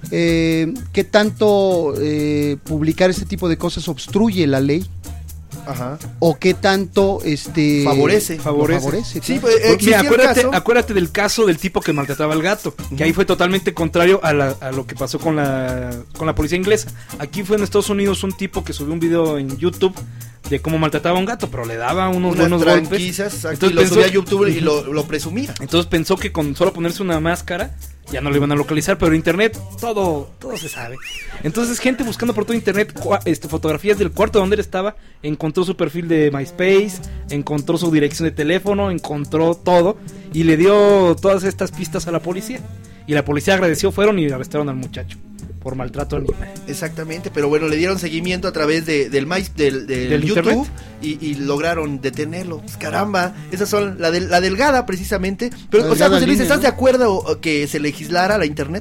eh, qué tanto eh, publicar este tipo de cosas obstruye la ley. Ajá. O qué tanto este favorece favorece, favorece sí, pues, eh, mira, acuérdate, caso... acuérdate del caso del tipo que maltrataba al gato, uh-huh. que ahí fue totalmente contrario a, la, a lo que pasó con la con la policía inglesa. Aquí fue en Estados Unidos un tipo que subió un video en YouTube de cómo maltrataba a un gato, pero le daba unos Unas buenos golpes. Entonces lo pensó, subía a YouTube y lo, lo presumía. Entonces pensó que con solo ponerse una máscara ya no lo iban a localizar, pero internet todo todo se sabe. Entonces gente buscando por todo internet este, fotografías del cuarto donde él estaba, encontró su perfil de MySpace, encontró su dirección de teléfono, encontró todo y le dio todas estas pistas a la policía. Y la policía agradeció, fueron y arrestaron al muchacho. por maltrato animal. Exactamente, pero bueno, le dieron seguimiento a través de, del, My, del, del, ¿Del YouTube y, y lograron detenerlo. Pues caramba, esas son la, de, la delgada precisamente. Pero, o sea, José Luis, ¿estás de acuerdo que se legislara la internet?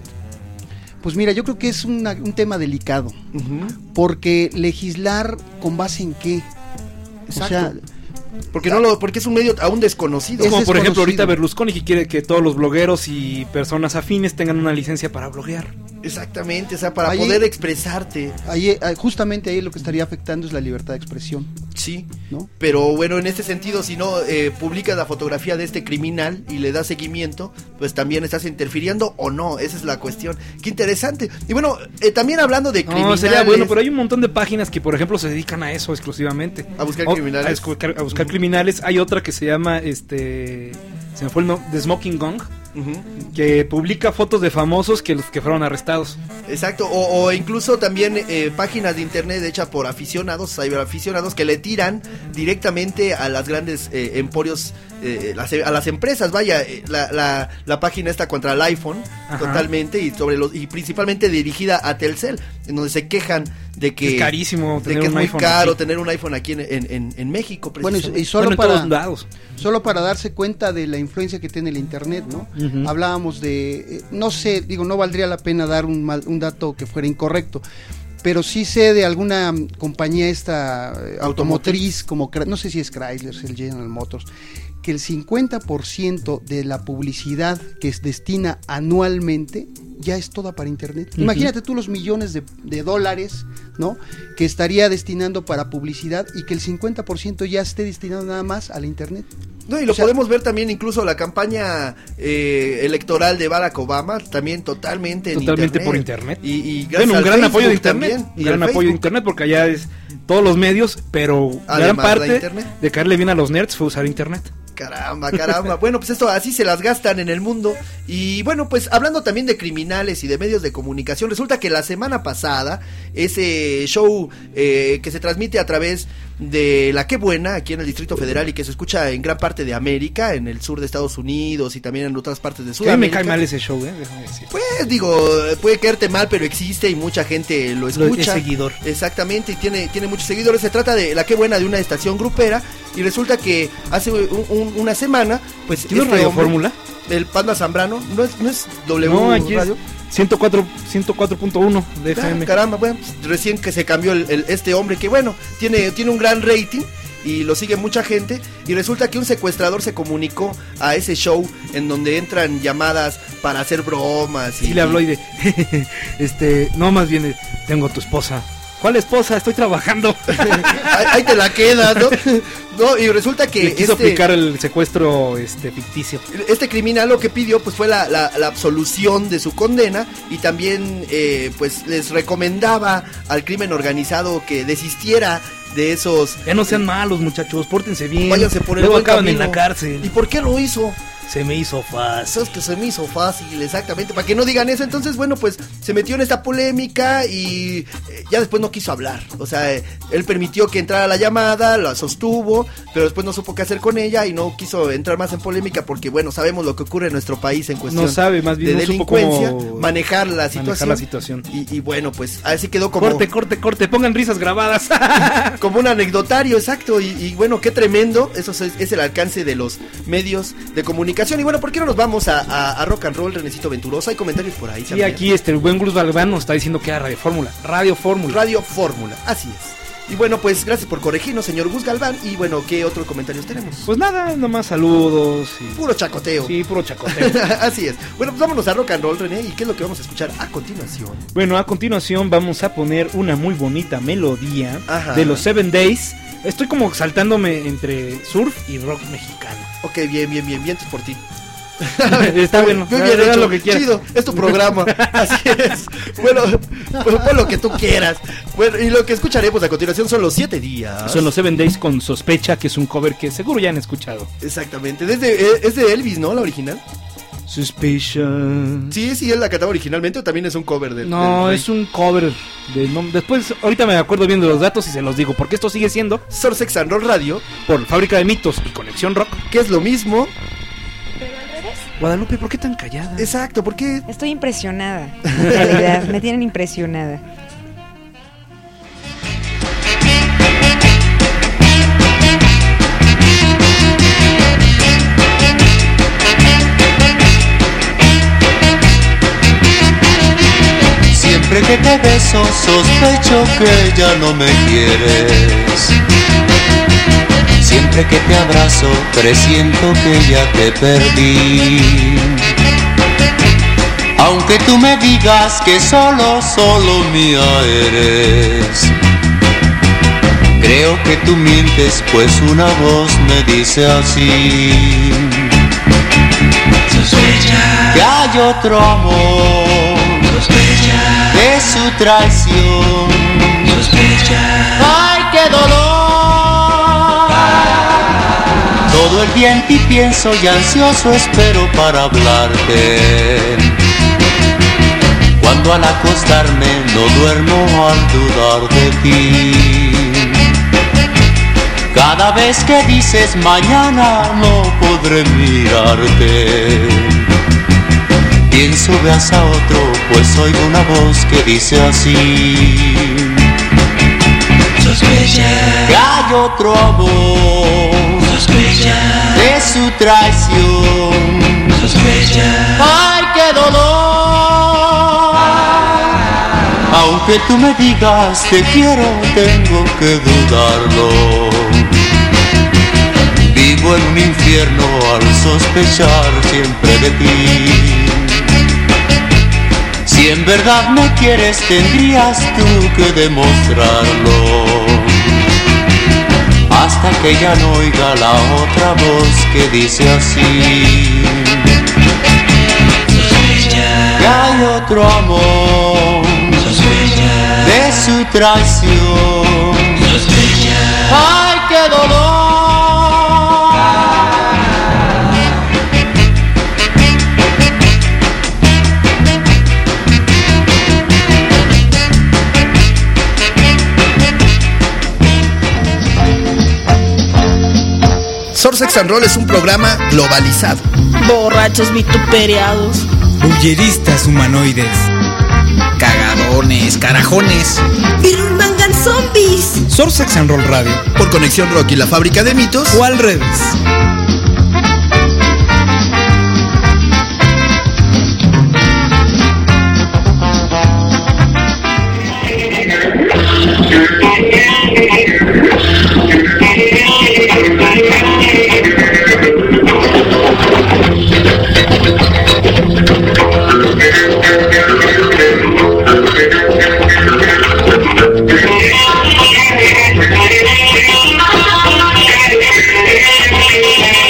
Pues mira, yo creo que es una, un tema delicado, uh-huh. porque legislar con base en qué. Exacto. O sea, porque no lo, porque es un medio aún desconocido. Es como por desconocido. ejemplo ahorita Berlusconi, que quiere que todos los blogueros y personas afines tengan una licencia para bloguear. Exactamente, o sea, para ahí, poder expresarte. Ahí, justamente ahí lo que estaría afectando es la libertad de expresión. Sí, ¿no? Pero bueno, en este sentido, si no eh, publicas la fotografía de este criminal y le das seguimiento, pues también estás interfiriendo o no, esa es la cuestión. Qué interesante. Y bueno, eh, también hablando de criminales. No, sería bueno, pero hay un montón de páginas que, por ejemplo, se dedican a eso exclusivamente. A buscar o, criminales. A buscar, a buscar uh-huh. criminales. Hay otra que se llama, este, se me fue el nombre, The Smoking Gun. Uh-huh. Que publica fotos de famosos que los que fueron arrestados. Exacto, o, o incluso también eh, páginas de internet hechas por aficionados, cyberaficionados, que le tiran directamente a las grandes eh, emporios, eh, las, a las empresas. Vaya, eh, la, la, la página está contra el iPhone. Ajá. Totalmente, y sobre los y principalmente dirigida a Telcel, en donde se quejan de que es carísimo tener de que un es muy iPhone caro aquí. Tener un iPhone aquí en, en, en, en México. Bueno, y, y solo bueno, para todos lados. Solo para darse cuenta de la influencia que tiene el internet, ¿no? Uh-huh. Hablábamos de, eh, no sé, digo, no valdría la pena dar un, mal, un dato que fuera incorrecto, pero sí sé de alguna compañía esta eh, automotriz, como no sé si es Chrysler, el General Motors, que el cincuenta por ciento de la publicidad que se destina anualmente ya es toda para internet. Uh-huh. Imagínate tú los millones de, de dólares, ¿no?, que estaría destinando para publicidad y que el cincuenta por ciento ya esté destinado nada más a la internet. No, y lo o sea, podemos ver también incluso la campaña eh, electoral de Barack Obama, también totalmente en totalmente internet. por internet. Y, y bueno, un gran Facebook apoyo de internet, también, un gran apoyo de internet porque allá es todos los medios, pero además, gran parte de, de caerle bien a los nerds fue usar internet. Caramba, caramba. Bueno, pues esto así se las gastan en el mundo. Y bueno, pues hablando también de criminales y de medios de comunicación, resulta que la semana pasada ese show eh, que se transmite a través de La Qué Buena aquí en el Distrito Federal y que se escucha en gran parte de América, en el sur de Estados Unidos y también en otras partes de Sudamérica. A mí me cae mal ese show, eh, déjame decir. Pues digo, puede caerte mal, pero existe y mucha gente lo escucha. Es seguidor. Exactamente, y tiene, tiene muchos seguidores. Se trata de La Qué Buena, de una estación grupera, y resulta que hace un, un, una semana, pues ¿tiene este Radio hombre, Fórmula? El Panda Zambrano, no es, no es W no, aquí Radio. Es ciento cuatro punto uno de F M. Ah, caramba, bueno, pues, recién que se cambió el, el, este hombre que bueno, tiene, tiene un gran rating y lo sigue mucha gente, y resulta que un secuestrador se comunicó a ese show en donde entran llamadas para hacer bromas. Y, y le habló y de, este, no, más bien de, tengo a tu esposa. ¿Cuál esposa? Estoy trabajando. ahí, ahí te la quedas, ¿no? No, y resulta que le quiso este, aplicar el secuestro este ficticio. Este criminal lo que pidió pues fue la, la, la absolución de su condena, y también eh, pues les recomendaba al crimen organizado que desistiera de esos. Ya no sean malos, muchachos, pórtense bien. Váyanse por el Luego buen acaban camino. en la cárcel. ¿Y por qué lo hizo? Se me hizo fácil. Es que se me hizo fácil, exactamente. Para que no digan eso, entonces, bueno, pues se metió en esta polémica y eh, ya después no quiso hablar. O sea, eh, él permitió que entrara la llamada, la sostuvo, pero después no supo qué hacer con ella y no quiso entrar más en polémica porque, bueno, sabemos lo que ocurre en nuestro país en cuestión no sabe, más bien, de no delincuencia, supo cómo manejar la situación. Manejar la situación. Y, y bueno, pues así quedó como. Corte, corte, corte, pongan risas grabadas. Como un anecdotario, exacto. Y, y bueno, qué tremendo. Eso es, es el alcance de los medios de comunicación. Y bueno, ¿por qué no nos vamos a, a, a rock and roll, Renecito Venturoso? Hay comentarios por ahí. Sí, también. aquí este, el buen Gus Galván nos está diciendo que era Radio Fórmula. Radio Fórmula. Radio Fórmula, así es. Y bueno, pues gracias por corregirnos, señor Gus Galván. Y bueno, ¿qué otros comentarios tenemos? Pues nada, nomás saludos. Y... puro chacoteo. Sí, puro chacoteo. Así es. Bueno, pues vámonos a rock and roll, René. ¿Y qué es lo que vamos a escuchar a continuación? Bueno, a continuación vamos a poner una muy bonita melodía. Ajá. De los Seven Days. Estoy como saltándome entre surf y rock mexicano. Ok, bien, bien, bien, bien, por ti. Está bueno, muy bien hecho, lo que quieras. Chido, es tu programa. Así es. Bueno, pues pon lo que tú quieras. Bueno, y lo que escucharemos a continuación son los siete días. Son los Seven Days con Sospecha, que es un cover que seguro ya han escuchado. Exactamente. Desde, es de Elvis, ¿no? La original. Suspicion. Sí, sí, él la cantaba originalmente, o también es un cover del. No, del es un cover. De, no, después, ahorita me acuerdo bien de los datos y se los digo, porque esto sigue siendo Source Sex and Roll Radio por Fábrica de Mitos y Conexión Rock, que es lo mismo. Pero al revés. Guadalupe, ¿por qué tan callada? Exacto, ¿por qué? Estoy impresionada, en realidad, me tienen impresionada. Siempre que te beso sospecho que ya no me quieres. Siempre que te abrazo presiento que ya te perdí. Aunque tú me digas que solo, solo mía eres, creo que tú mientes, pues una voz me dice así: sospecha que hay otro amor, sospecha de su traición, sospecha, ay, qué dolor. Todo el día en ti pienso y ansioso espero para hablarte. Cuando al acostarme no duermo al dudar de ti. Cada vez que dices mañana no podré mirarte, pienso veas a otro, pues oigo una voz que dice así: sospecha que hay otro amor, sospecha de su traición, sospecha, ay, qué dolor. Aunque tú me digas te quiero, tengo que dudarlo. Vivo en un infierno al sospechar siempre de ti. Si en verdad me quieres tendrías tú que demostrarlo, hasta que ya no oiga la otra voz que dice así: sospecha que hay otro amor, sospecha de su traición, sospecha, ay, qué dolor. Surf Sex and Roll es un programa globalizado. Borrachos vituperiados, bulleristas humanoides, cagadones, carajones, Birmangan zombies. Surf Sex and Roll Radio, por Conexión Rock y la Fábrica de Mitos, o al revés. Yeah.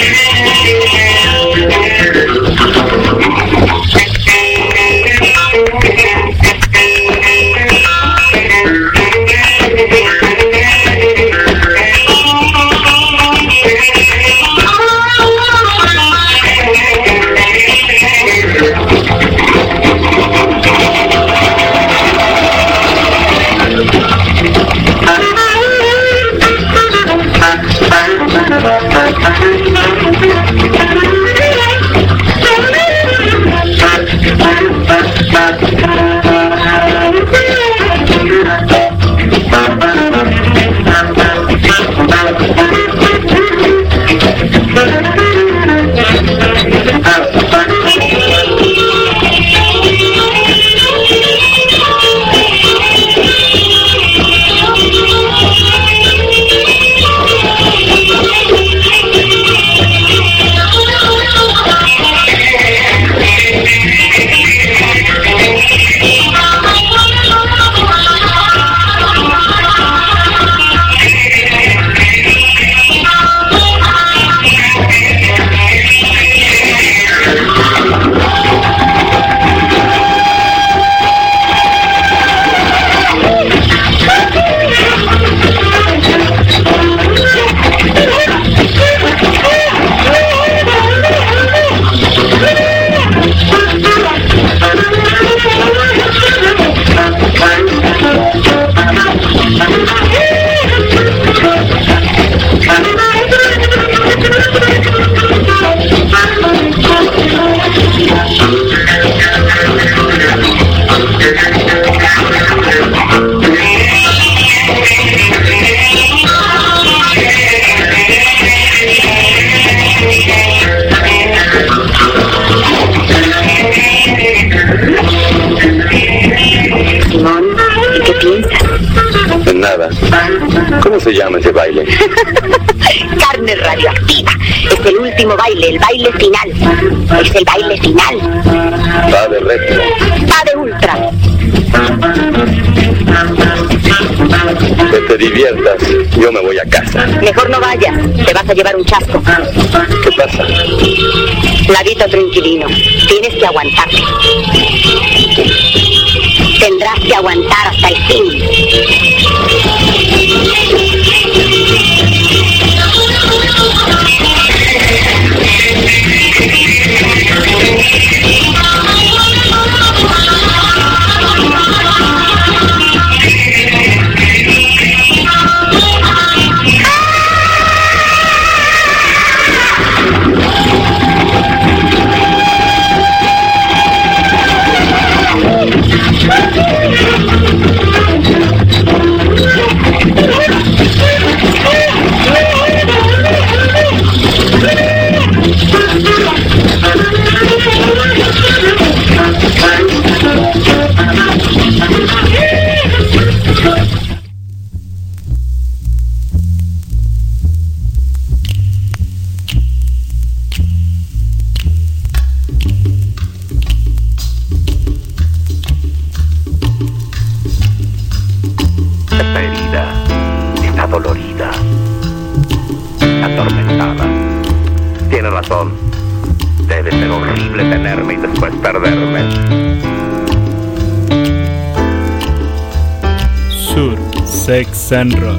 ¿Cómo se llama ese baile? Carne radioactiva. Es el último baile, el baile final. Es el baile final. Va de retro. Va de ultra. Que te diviertas, yo me voy a casa. Mejor no vayas, te vas a llevar un chasco. ¿Qué pasa? Ladito tranquilino, tienes que aguantarte. Tendrás que aguantar hasta el fin. Debe ser horrible tenerme y después perderme. Sur, Sex and Roll.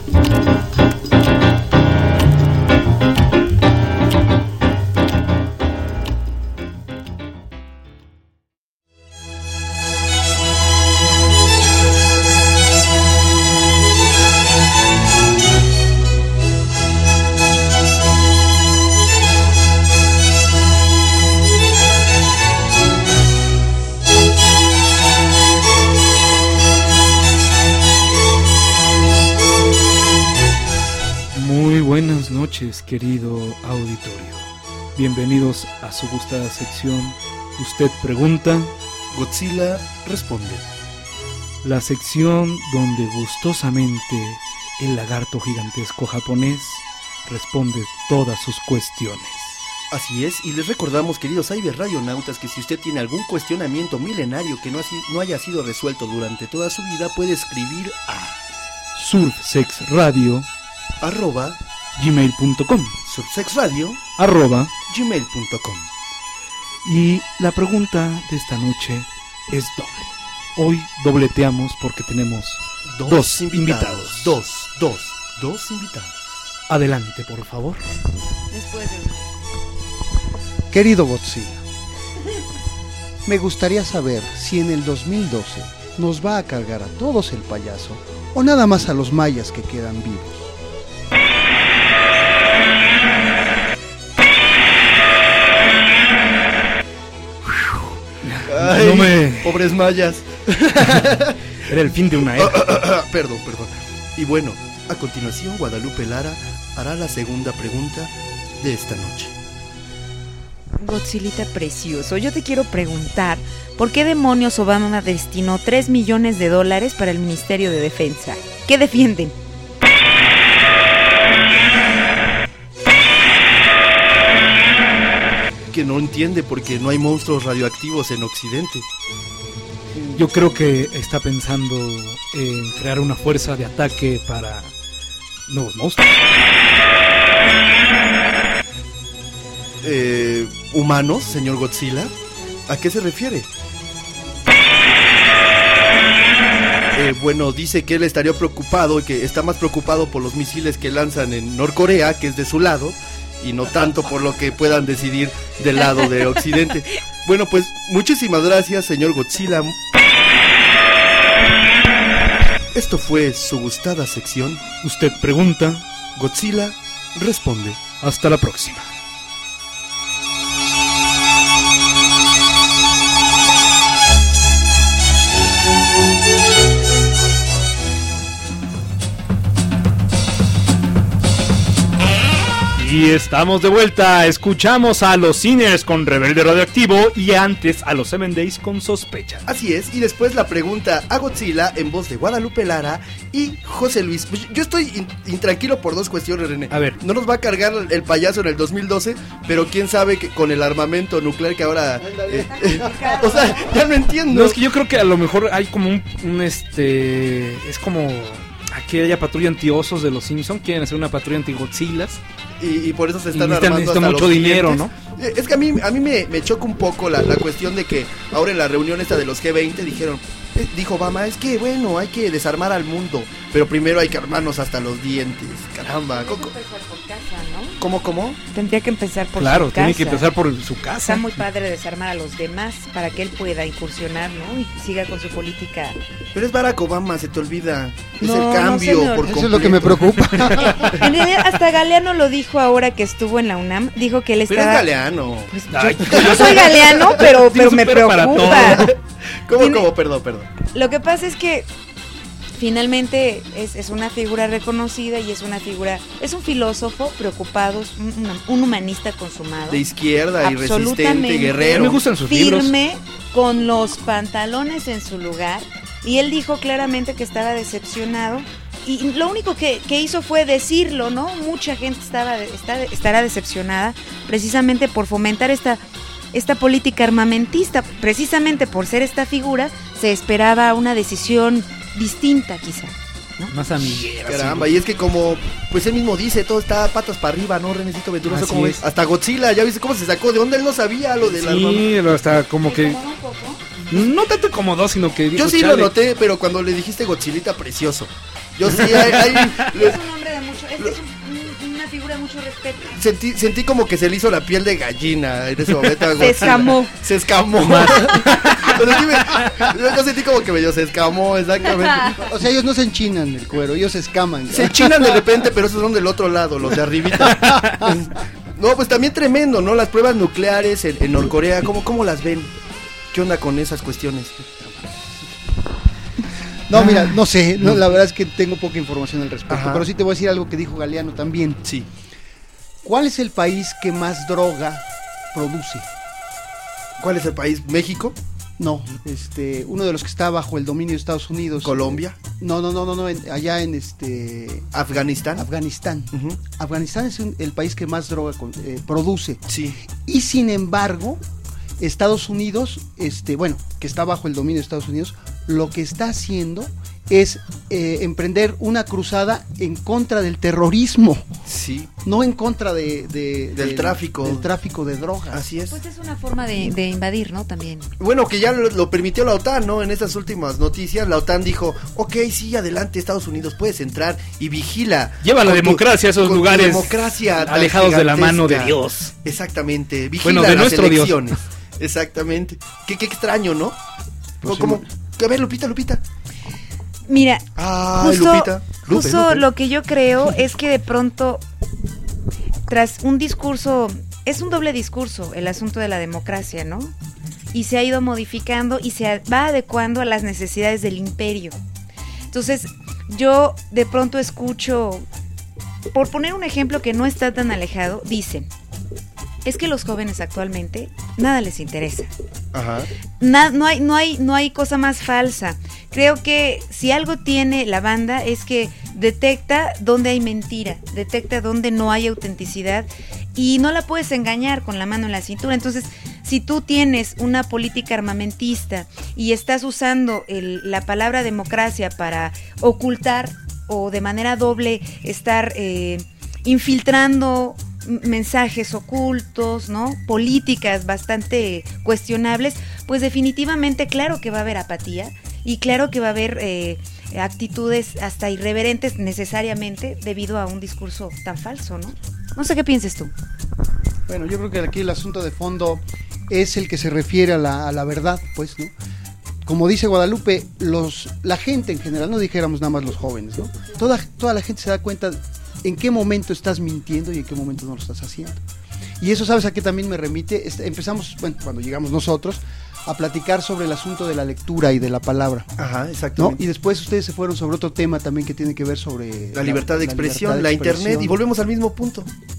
Querido auditorio, bienvenidos a su gustada sección Usted Pregunta, Godzilla Responde. La sección donde gustosamente el lagarto gigantesco japonés responde todas sus cuestiones. Así es, y les recordamos, queridos cyberradionautas, que si usted tiene algún cuestionamiento milenario que no, ha, no haya sido resuelto durante toda su vida, puede escribir a surfsexradio arroba gmail punto com surfsexradio arroba gmail punto com. Y la pregunta de esta noche es doble. Hoy dobleteamos porque tenemos dos, dos invitados. invitados. Dos, dos, dos invitados. Adelante, por favor. Después de... Querido Godzilla, me gustaría saber si en el dos mil doce nos va a cargar a todos el payaso o nada más a los mayas que quedan vivos. Ay, no me... pobres mayas. Era el fin de una era. Perdón, perdón. Y bueno, a continuación Guadalupe Lara hará la segunda pregunta de esta noche. Godzillita precioso, yo te quiero preguntar, ¿por qué demonios Obama destinó tres millones de dólares para el Ministerio de Defensa? ¿Qué defienden? Que no entiende porque no hay monstruos radioactivos en Occidente. Yo creo que está pensando en crear una fuerza de ataque para nuevos monstruos. Eh, ¿Humanos, señor Godzilla? ¿A qué se refiere? Eh, bueno, dice que él estaría preocupado y que está más preocupado por los misiles que lanzan en Norcorea, que es de su lado, y no tanto por lo que puedan decidir del lado de Occidente. Bueno, pues muchísimas gracias, señor Godzilla. Esto fue su gustada sección. Usted pregunta, Godzilla responde. Hasta la próxima. Y estamos de vuelta, escuchamos a los Sinners con Rebelde Radioactivo y antes a los Seven Days con Sospecha. Así es, y después la pregunta a Godzilla en voz de Guadalupe Lara y José Luis. Yo estoy in- intranquilo por dos cuestiones, René. A ver. No nos va a cargar el payaso en el dos mil doce, pero quién sabe que con el armamento nuclear que ahora... eh, eh, o sea, ya no entiendo. No, es que yo creo que a lo mejor hay como un, un este... Es como... Aquella patrulla antiosos de los Simpson quieren hacer una patrulla anti-Godzillas. Y, y por eso se están y necesitan, armando necesitan hasta mucho los dinero, dientes. ¿no? Eh, Es que a mí, a mí me, me choca un poco la, la cuestión de que ahora en la reunión esta de los G veinte dijeron, eh, dijo Obama, es que bueno, hay que desarmar al mundo, pero primero hay que armarnos hasta los dientes. Caramba. ¿Cómo, ¿Cómo, cómo? Tendría que empezar por Claro, su casa. tiene que empezar por su casa. Está muy padre desarmar a los demás para que él pueda incursionar, ¿no? Y siga con su política. Pero es Barack Obama, se te olvida. Es No, el no cambio se me por olvida. Eso es lo que me preocupa. En realidad, hasta Galeano lo dijo ahora que estuvo en la UNAM. Dijo que él Pero estaba... es Galeano. Pues yo, yo soy Galeano, pero, pero me preocupa. ¿Cómo, Tiene- cómo? Perdón, perdón. Lo que pasa es que finalmente es, es una figura reconocida y es una figura, es un filósofo preocupado, un, un- un humanista consumado. De izquierda y resistente, Absolutamente guerrero. Me gustan sus libros. Firme, con los pantalones en su lugar. Y él dijo claramente que estaba decepcionado. Y lo único que, que hizo fue decirlo, ¿no? Mucha gente estaba está, estará decepcionada precisamente por fomentar esta, esta política armamentista. Precisamente por ser esta figura, se esperaba una decisión distinta, quizá. ¿no? Más amiguera. Caramba, sí. y es que como, pues él mismo dice, todo está patas para arriba, ¿no, Renecito Venturoso? Así ¿Cómo es. ves? Hasta Godzilla, ya viste cómo se sacó de onda, él no sabía lo del armamento. Sí, pero hasta como que... No tanto como dos, sino que... Yo dijo, sí chale. lo noté, pero cuando le dijiste Godzillita, precioso. Yo sí, ahí, ahí le- Es un hombre de mucho, es, es un- un- una figura de mucho respeto. sentí, sentí como que se le hizo la piel de gallina en ese momento a Se Godzilla. escamó. Se escamó. Pero sí me- yo, yo sentí como que medio se escamó, exactamente. O sea, ellos no se enchinan el cuero, ellos se escaman. Se enchinan de repente, pero esos son del otro lado, los de arribita. No, pues también tremendo, ¿no? Las pruebas nucleares en, en Norcorea, ¿cómo, ¿cómo las ven? ¿Qué onda con esas cuestiones? No, mira, no sé, no, la verdad es que tengo poca información al respecto, Ajá. pero sí te voy a decir algo que dijo Galeano también. Sí. ¿Cuál es el país que más droga produce? ¿Cuál es el país? ¿México? No, este, uno de los que está bajo el dominio de Estados Unidos. ¿Colombia? No, no, no, no, no, en- allá en este ¿Afganistán? Afganistán. Ujú. Afganistán es un- el país que más droga con- eh, produce. Sí. Y sin embargo, Estados Unidos, este, bueno, que está bajo el dominio de Estados Unidos, lo que está haciendo es eh, emprender una cruzada en contra del terrorismo, Sí. no en contra de, de- Del tráfico. del tráfico de drogas. Así es. Pues es una forma de, de invadir, ¿no? También. Bueno, que ya lo, lo permitió la OTAN, ¿no? En estas últimas noticias, la OTAN dijo, ok, sí, adelante, Estados Unidos, puedes entrar y vigila. Lleva la con tu- democracia a esos con tu lugares democracia tan alejados de la mano de gigantesca. Dios. Exactamente, vigila Bueno, de las nuestro Dios. elecciones. Exactamente. Qué, qué extraño, ¿no? Pues como, sí. a ver, Lupita, Lupita. Mira, Ah, justo, Lupita. Lupe, justo Lupe. lo que yo creo es que de pronto, tras un discurso, es un doble discurso el asunto de la democracia, ¿no? Y se ha ido modificando y se va adecuando a las necesidades del imperio. Entonces, yo de pronto escucho, por poner un ejemplo que no está tan alejado, dicen, es que los jóvenes actualmente nada les interesa. Ajá. Na- no hay, no hay, no hay cosa más falsa. Creo que si algo tiene la banda es que detecta dónde hay mentira, detecta dónde no hay autenticidad y no la puedes engañar con la mano en la cintura. Entonces, si tú tienes una política armamentista y estás usando el- la palabra democracia para ocultar o de manera doble estar eh, infiltrando mensajes ocultos, ¿no? Políticas bastante cuestionables, pues definitivamente claro que va a haber apatía y claro que va a haber eh, actitudes hasta irreverentes necesariamente debido a un discurso tan falso, ¿no? No sé qué pienses tú. Bueno, yo creo que aquí el asunto de fondo es el que se refiere a la, a la verdad, pues, ¿no? Como dice Guadalupe, los, la gente en general, no dijéramos nada más los jóvenes, ¿no? Toda, toda la gente se da cuenta en qué momento estás mintiendo y en qué momento no lo estás haciendo. Y eso, ¿sabes a qué también me remite? Este, empezamos, bueno, cuando llegamos nosotros, a platicar sobre el asunto de la lectura y de la palabra. Ajá, ¿No? exactamente. Y después ustedes se fueron sobre otro tema también que tiene que ver sobre... La libertad de expresión, la, libertad de internet, expresión. y volvemos al mismo punto.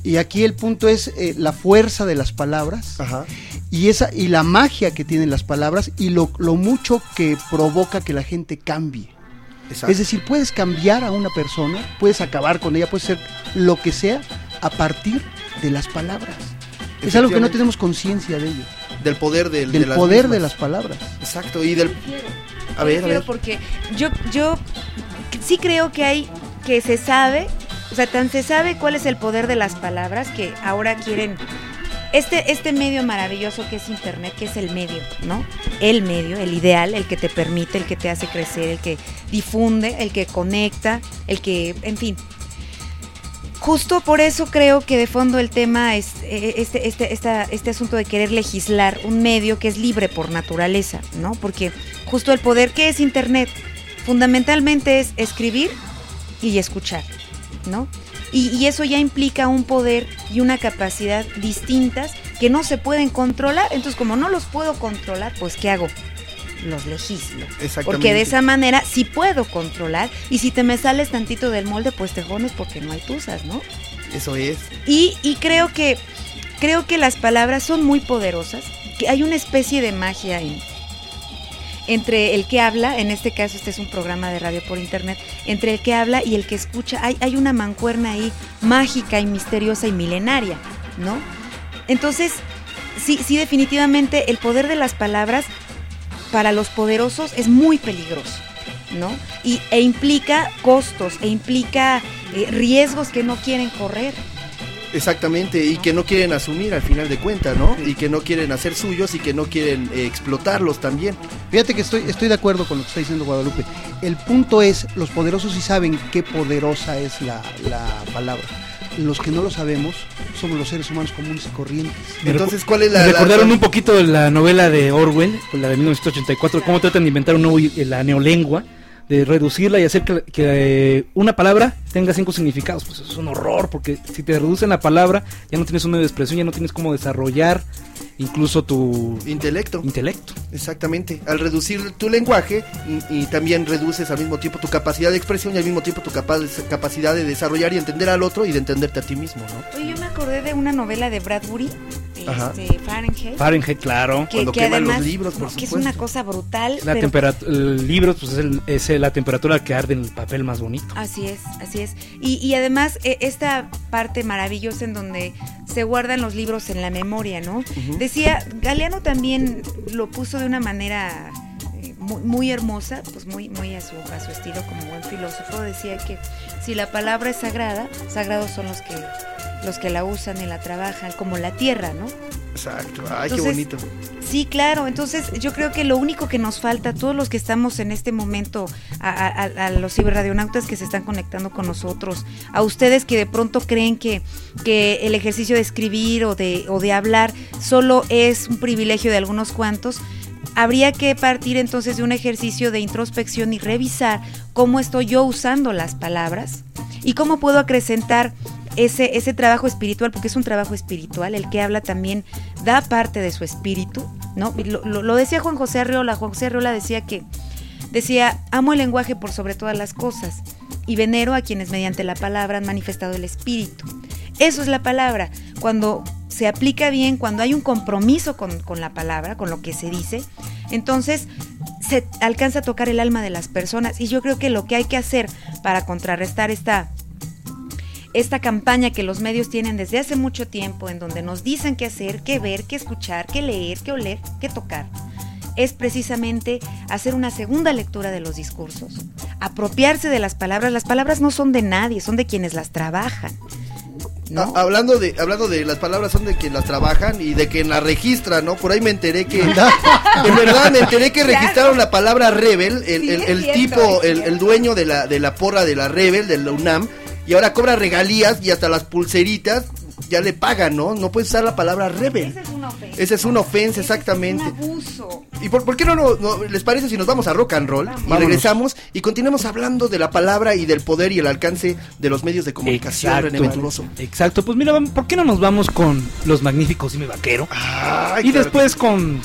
Y aquí el punto es eh, la fuerza de las palabras. Ajá. Y esa y la magia que tienen las palabras y lo, lo mucho que provoca que la gente cambie. Exacto. Es decir, puedes cambiar a una persona, puedes acabar con ella, puedes hacer lo que sea a partir de las palabras. Es algo que no tenemos conciencia de ello. Del poder del, del de las poder mismas. de las palabras. Exacto, y del a ver, a ver. Porque yo yo sí creo que hay que se sabe, o sea, tan se sabe cuál es el poder de las palabras que ahora quieren Este, este medio maravilloso que es internet, que es el medio, ¿no? El medio, el ideal, el que te permite, el que te hace crecer, el que difunde, el que conecta, el que, en fin. Justo por eso creo que de fondo el tema es este, este, esta, este asunto de querer legislar un medio que es libre por naturaleza, ¿no? Porque justo el poder, ¿qué es internet? Fundamentalmente es escribir y escuchar, ¿no? Y, y eso ya implica un poder y una capacidad distintas que no se pueden controlar. Entonces, como no los puedo controlar, pues ¿qué hago? Los legislo. Porque de esa manera sí puedo controlar. Y si te me sales tantito del molde, pues te jones porque no hay tuzas, ¿no? Eso es. Y, y creo que creo que las palabras son muy poderosas. Que hay una especie de magia en entre el que habla, en este caso este es un programa de radio por internet, entre el que habla y el que escucha, hay, hay una mancuerna ahí mágica y misteriosa y milenaria, ¿no? Entonces, sí, sí, definitivamente el poder de las palabras para los poderosos es muy peligroso, ¿no? Y, e implica costos, e implica eh, riesgos que no quieren correr. Exactamente, y que no quieren asumir al final de cuentas, ¿no? Y que no quieren hacer suyos y que no quieren eh, explotarlos también. Fíjate que estoy, estoy de acuerdo con lo que está diciendo Guadalupe. El punto es, los poderosos sí saben qué poderosa es la, la palabra. Los que no lo sabemos somos los seres humanos comunes y corrientes. Entonces, ¿cuál es la...? Me recordaron la... un poquito de la novela de Orwell, la de mil novecientos ochenta y cuatro, cómo tratan de inventar un nuevo, la neolengua, de reducirla y hacer que, que una palabra tenga cinco significados. Pues eso es un horror, porque si te reducen la palabra, ya no tienes un medio de expresión, ya no tienes cómo desarrollar incluso tu intelecto. Intelecto. Exactamente. Al reducir tu lenguaje y, y también reduces al mismo tiempo tu capacidad de expresión y al mismo tiempo tu capa capacidad de desarrollar y entender al otro y de entenderte a ti mismo, ¿no? Oye, yo me acordé de una novela de Bradbury, este, Fahrenheit. Fahrenheit, claro. Que, Cuando que queman además, los libros, por que supuesto. es una cosa brutal. La pero... temperatura, el libro, pues es, el, es la temperatura que arde en el papel más bonito. Así es, así es. Y, y además eh, esta parte maravillosa en donde se guardan los libros en la memoria, ¿no? Uh-huh. Decía, Galeano también lo puso de una manera eh, muy, muy hermosa, pues muy, muy a su, a su estilo como buen filósofo. Decía que si la palabra es sagrada, sagrados son los que los que la usan y la trabajan, como la tierra, ¿no? Exacto, ay, entonces, qué bonito. Sí, claro, entonces yo creo que lo único que nos falta a todos los que estamos en este momento, a, a, a los ciberradionautas que se están conectando con nosotros, a ustedes que de pronto creen que, que el ejercicio de escribir o de, o de hablar solo es un privilegio de algunos cuantos, habría que partir entonces de un ejercicio de introspección y revisar cómo estoy yo usando las palabras y cómo puedo acrecentar Ese, ese trabajo espiritual, porque es un trabajo espiritual, el que habla también da parte de su espíritu, ¿no? Lo, lo, lo decía Juan José Arriola, Juan José Arriola decía que, decía, amo el lenguaje por sobre todas las cosas y venero a quienes mediante la palabra han manifestado el espíritu. Eso es la palabra, cuando se aplica bien, cuando hay un compromiso con, con la palabra, con lo que se dice, entonces se alcanza a tocar el alma de las personas y yo creo que lo que hay que hacer para contrarrestar esta esta campaña que los medios tienen desde hace mucho tiempo, en donde nos dicen qué hacer, qué ver, qué escuchar, qué leer, qué oler, qué tocar, es precisamente hacer una segunda lectura de los discursos, apropiarse de las palabras. Las palabras no son de nadie, son de quienes las trabajan, ¿no? Ah, hablando de hablando de las palabras, son de quien las trabajan y de quien las registran, ¿no? Por ahí me enteré que en verdad me enteré que registraron la palabra Rebel, el, sí, el, el cierto, tipo, el, el dueño de la de la porra de la Rebel, de la UNAM. Y ahora cobra regalías y hasta las pulseritas ya le pagan, ¿no? No puedes usar la palabra rebel. Esa es una ofensa. Esa es una ofensa, exactamente. Es un abuso. ¿Y por, por qué no, no, no les parece si nos vamos a rock and roll? Vámonos. Y regresamos y continuamos hablando de la palabra y del poder y el alcance de los medios de comunicación, Exacto, René Venturoso. Exacto, pues mira, ¿por qué no nos vamos con Los Magníficos Dime Vaquero? Ay, y claro después que... con...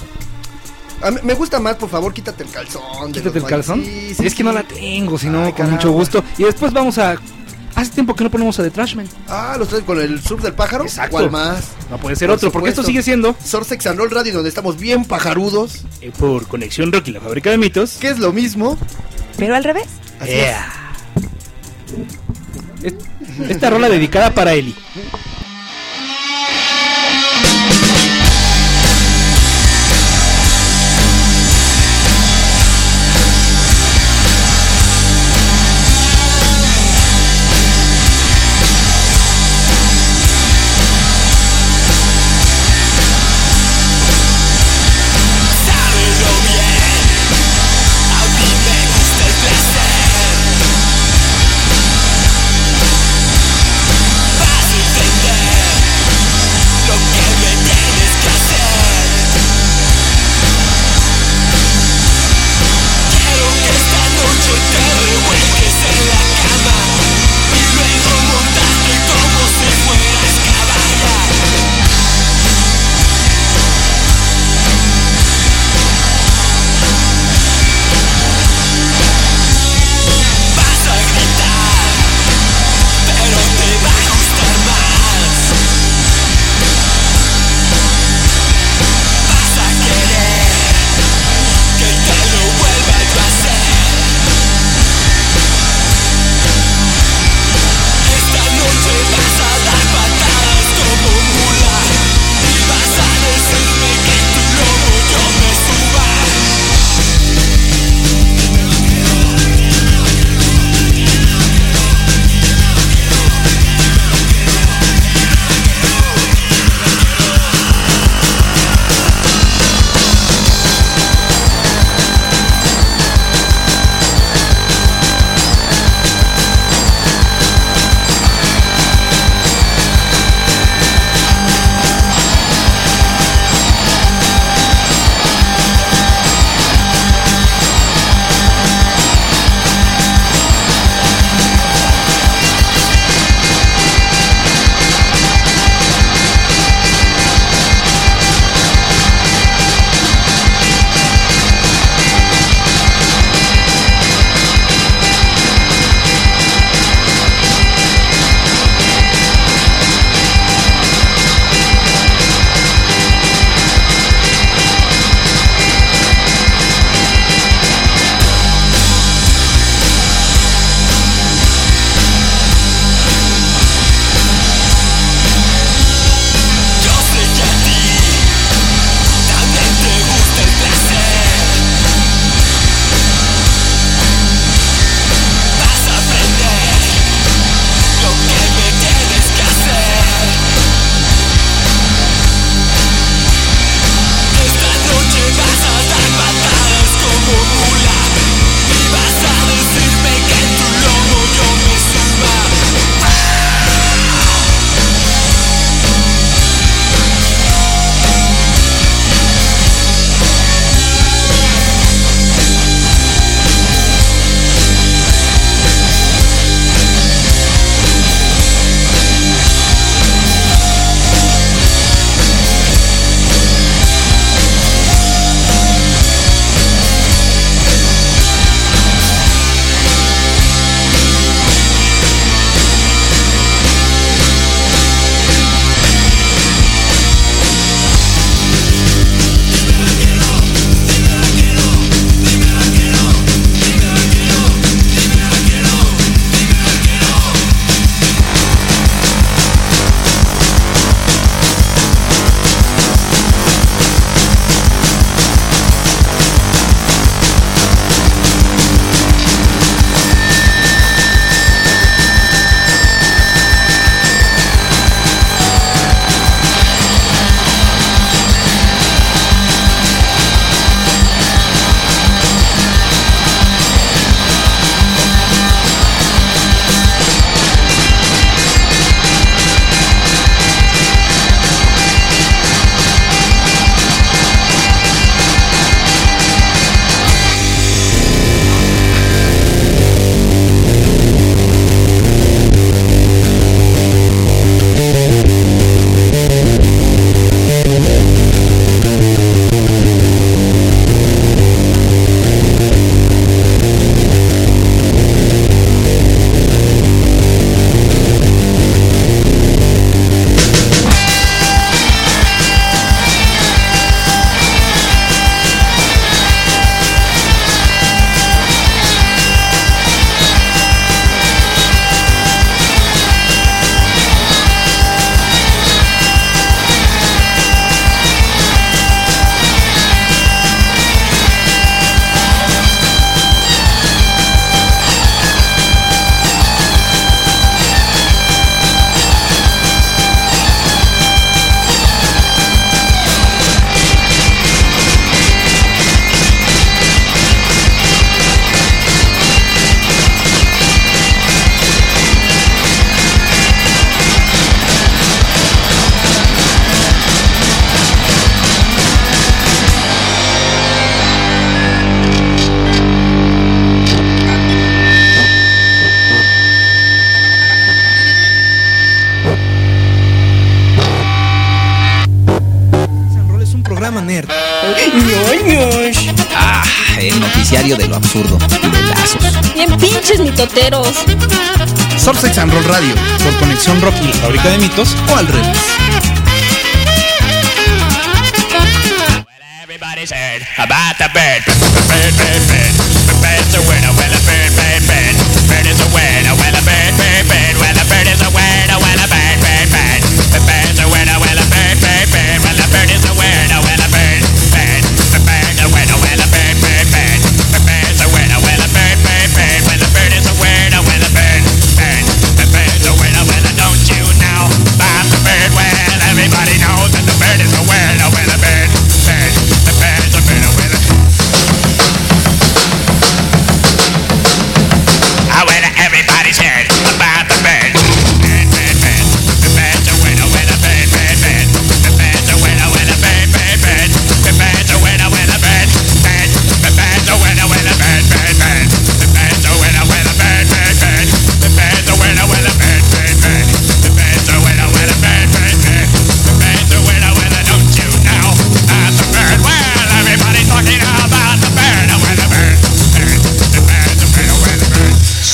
A mí, me gusta más, por favor, quítate el calzón. ¿Quítate el calzón? Sí, sí, es sí. que no la tengo, sino Ay, con mucho gusto. Y después vamos a... hace tiempo que no ponemos a The Trashman. Ah, ¿los traen con el surf del pájaro? Exacto. ¿Cuál más? No puede ser Por otro, porque esto supuesto. sigue siendo Surf Sex and Roll Radio, donde estamos bien pajarudos. eh, por Conexión Rock y la Fábrica de Mitos. Que es lo mismo. Pero al revés. Así Yeah. Es- Esta rola dedicada para Eli. Vas a entender nerd. ñoños. Ah, el noticiario de lo absurdo y de lazos. Bien pinches mitoteros. Surf Sex and Roll Radio, por Conexión Rock y la Fábrica de Mitos, o al revés. Everybody's heard about the bird. Bird, bird, bird. The bird's a winner. Well, a bird, bird, bird. Bird is a winner. Well, a bird, bird, bird. Well, a bird is a winner. Well, a bird, bird, bird. The bird's a winner. Well, a bird, bird, bird. Well, a bird is a winner. Well, a bird, bird. The bird's a winner. Well, a bird, bird, bird. The bird's a winner. Well, a bird, bird, bird. Well, a bird is a winner. Well, a bird, bird. The bird's a winner. Well, don't you know about the bird? Well, everybody knows that the bird is a winner. Well, a bird, bird. The bird's a winner. Well, I went to everybody's heard about the bird. Bird, bird, bird. The bird's a winner, winner, bird, bird, bird. The bird's a winner, winner, bird, bird, bird. The bird's a winner, winner, bird, bird. The bird's a winner, winner, bird, bird, bird. The bird's a winner, winner, bird, bird, bird. The bird's a winner, winner, bird, bird, bird. The bird's a winner, winner, bird, bird, bird. The bird's a winner, winner, don't you know about the bird? Well, everybody's talking about the bird, a winner, bird, bird. The bird's a winner, winner, bird.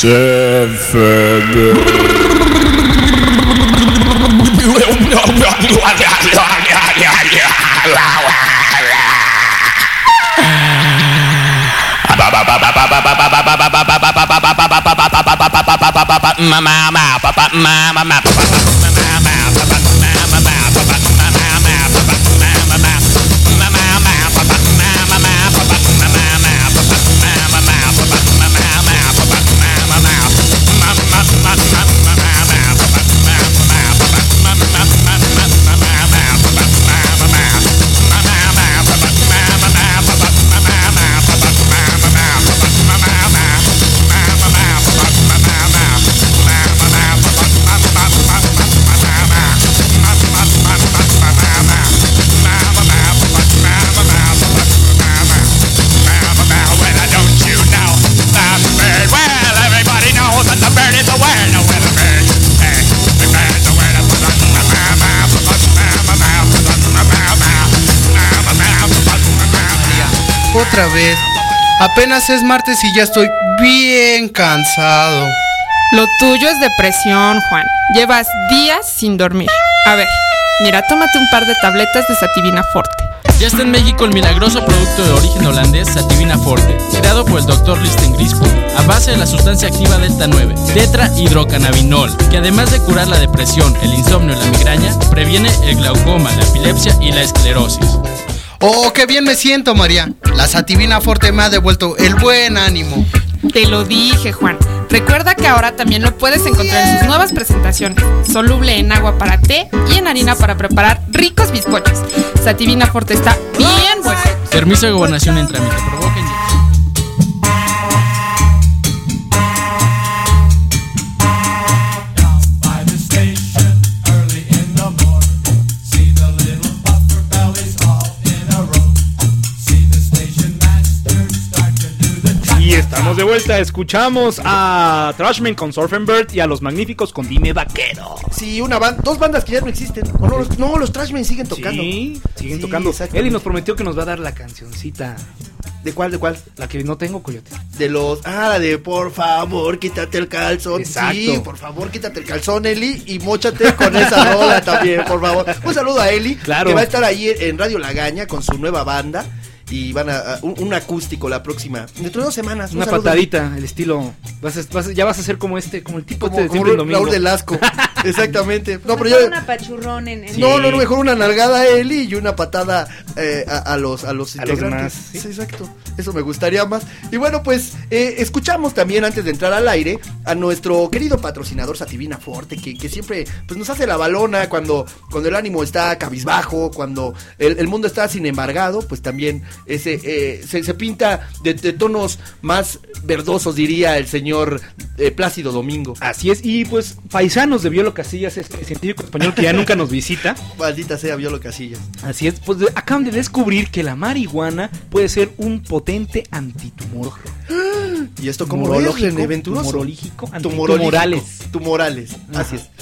Otra vez. Apenas es martes y ya estoy bien cansado. Lo tuyo es depresión, Juan. Llevas días sin dormir. A ver, mira, tómate un par de tabletas de Sativina Forte. Ya está en México el milagroso producto de origen holandés Sativina Forte, creado por el doctor Listen Grispo, a base de la sustancia activa Delta nueve, tetrahidrocannabinol, que además de curar la depresión, el insomnio y la migraña, previene el glaucoma, la epilepsia y la esclerosis. Oh, qué bien me siento, María. La Sativina Forte me ha devuelto el buen ánimo. Te lo dije, Juan. Recuerda que ahora también lo puedes encontrar en sus nuevas presentaciones, soluble en agua para té y en harina para preparar ricos bizcochos. Sativina Forte está bien bueno. Permiso de gobernación en trámite. Provoca inyección. Y estamos de vuelta, escuchamos a Trashman con Surf and Bird y a Los Magníficos con Dime Vaquero. Sí, una banda, dos bandas que ya no existen. O no, los, no, los Trashman siguen tocando. Sí, siguen sí, tocando. Eli nos prometió que nos va a dar la cancioncita. ¿De cuál, de cuál? La que no tengo, Coyote. De los... Ah, la de por favor, quítate el calzón. Exacto. Sí, por favor, quítate el calzón, Eli, y móchate con esa rola también, por favor. Un saludo a Eli, claro, que va a estar ahí en Radio Lagaña con su nueva banda. Y van a, a un, un acústico la próxima, dentro de dos semanas. Una patadita, el estilo. Vas a, vas a, ya vas a ser como este, como el tipo como, este de como Siempre el Domingo. Raúl del Asco. Exactamente. No, pero yo. yo. Una pachurrón en. en... Sí. No, no, no, mejor una nalgada a Eli y una patada eh, a, a los a los a los demás. ¿Sí? Sí, exacto. Eso me gustaría más. Y bueno, pues eh, escuchamos también antes de entrar al aire a nuestro querido patrocinador Sativina Forte, que, que siempre pues nos hace la balona cuando, cuando el ánimo está cabizbajo, cuando el, el mundo está sin embargado, pues también ese eh, se, se pinta de, de tonos más verdosos, diría el señor eh, Plácido Domingo. Así es, y pues paisanos de Violo Casillas, este científico español que ya nunca nos visita. Maldita sea Violo Casillas. Así es, pues de, acaban de descubrir que la marihuana puede ser un potente antitumor. ¿Y esto cómo es, René Venturoso? Tumorológico, antitumorales. Tumorales, así es.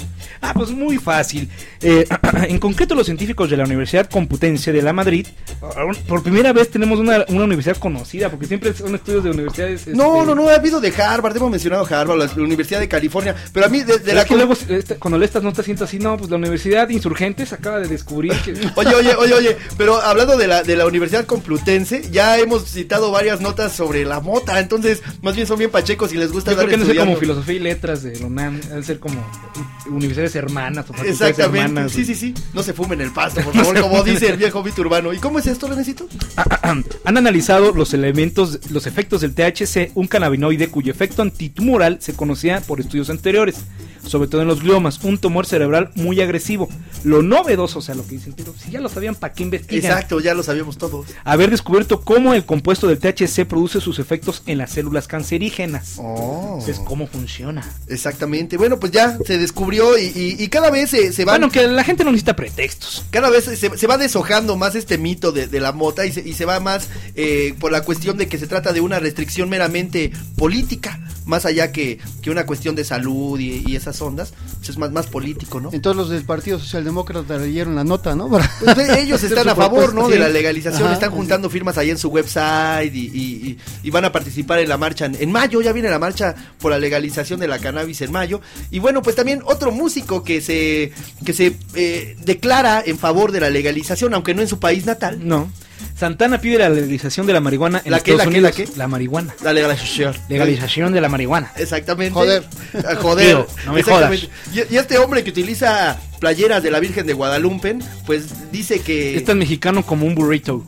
Ah, pues muy fácil. Eh, en concreto, los científicos de la Universidad Complutense de la Madrid, por primera vez tenemos una, una universidad conocida, porque siempre son estudios de universidades. Este... No, no, no, ha habido de Harvard, hemos mencionado Harvard, la Universidad de California, pero a mí de, de la... que luego, este, cuando lees estas notas siento así, no, pues la Universidad de Insurgentes acaba de descubrir que... Oye, oye, oye, oye, pero hablando de la, de la Universidad Complutense, ya hemos citado varias notas sobre la mota, entonces más bien son bien pachecos y les gusta. Yo dar creo que no sé estudiando. como filosofía y letras de la UNAM, deben ser como universidades hermanas o facultades Exactamente, hermanas. sí, sí, sí, no se fumen el pasto, por favor, como dice el viejo Vito Urbano. ¿Y cómo es esto, Renecito? Han analizado los elementos, los efectos del T H C, un cannabinoide cuyo efecto antitumoral se conocía por estudios anteriores, sobre todo en los gliomas, un tumor cerebral muy agresivo. Lo novedoso, o sea, lo que dicen, pero si ya lo sabían, ¿para qué investigan? Exacto, ya lo sabíamos todos. Haber descubierto cómo el compuesto del T H C produce sus efectos en las células cancerígenas. Oh. Entonces, ¿cómo funciona? Exactamente, bueno, pues ya se descubrió y, y, y cada vez se, se va... Bueno, que la gente no necesita pretextos. Cada vez se, se va deshojando más este mito de, de la mota y se, y se va más eh, por la cuestión de que se trata de una restricción meramente política, más allá que, que una cuestión de salud y, y esas ondas, pues es más, más político, ¿no? Entonces los del Partido Socialdemócrata leyeron la nota, ¿no? Para... Pues ellos están a favor, ¿no? De la legalización, Ajá, están juntando firmas ahí en su website y, y, y, y van a participar en la marcha en, en mayo, ya viene la marcha por la legalización de la cannabis en mayo. Y bueno, pues también otro músico que se, que se eh, declara en favor de la legalización, aunque no en su país natal. No. Santana pide la legalización de la marihuana en ¿La qué, Estados la Unidos. qué, la qué? La marihuana. La legalización. Legalización de la marihuana. Exactamente. Joder. Joder. Tío, no me Exactamente. Y, y este hombre que utiliza playeras de la Virgen de Guadalupe, pues dice que... Es tan mexicano como un burrito.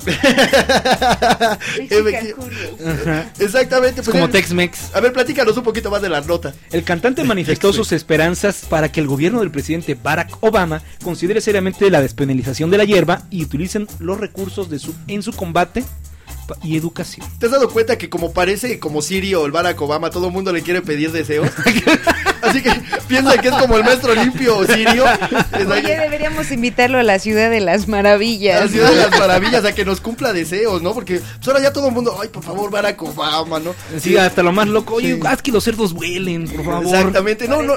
Exactamente. Es como Tex-Mex. A ver, platícanos un poquito más de la nota. El cantante manifestó sus esperanzas para que el gobierno del presidente Barack Obama considere seriamente la despenalización de la hierba y utilicen los recursos de su, en su combate y educación. ¿Te has dado cuenta que como parece como Sirio o el Barack Obama, todo el mundo le quiere pedir deseos? Así que piensa que es como el maestro limpio o Sirio. Oye, deberíamos invitarlo a la Ciudad de las Maravillas. A la Ciudad de las Maravillas, a que nos cumpla deseos, ¿no? Porque pues ahora ya todo el mundo, ay, por favor, Barack Obama, ¿no? Sí, hasta lo más loco, oye, sí. Haz que los cerdos vuelen, por favor. Exactamente, no, no.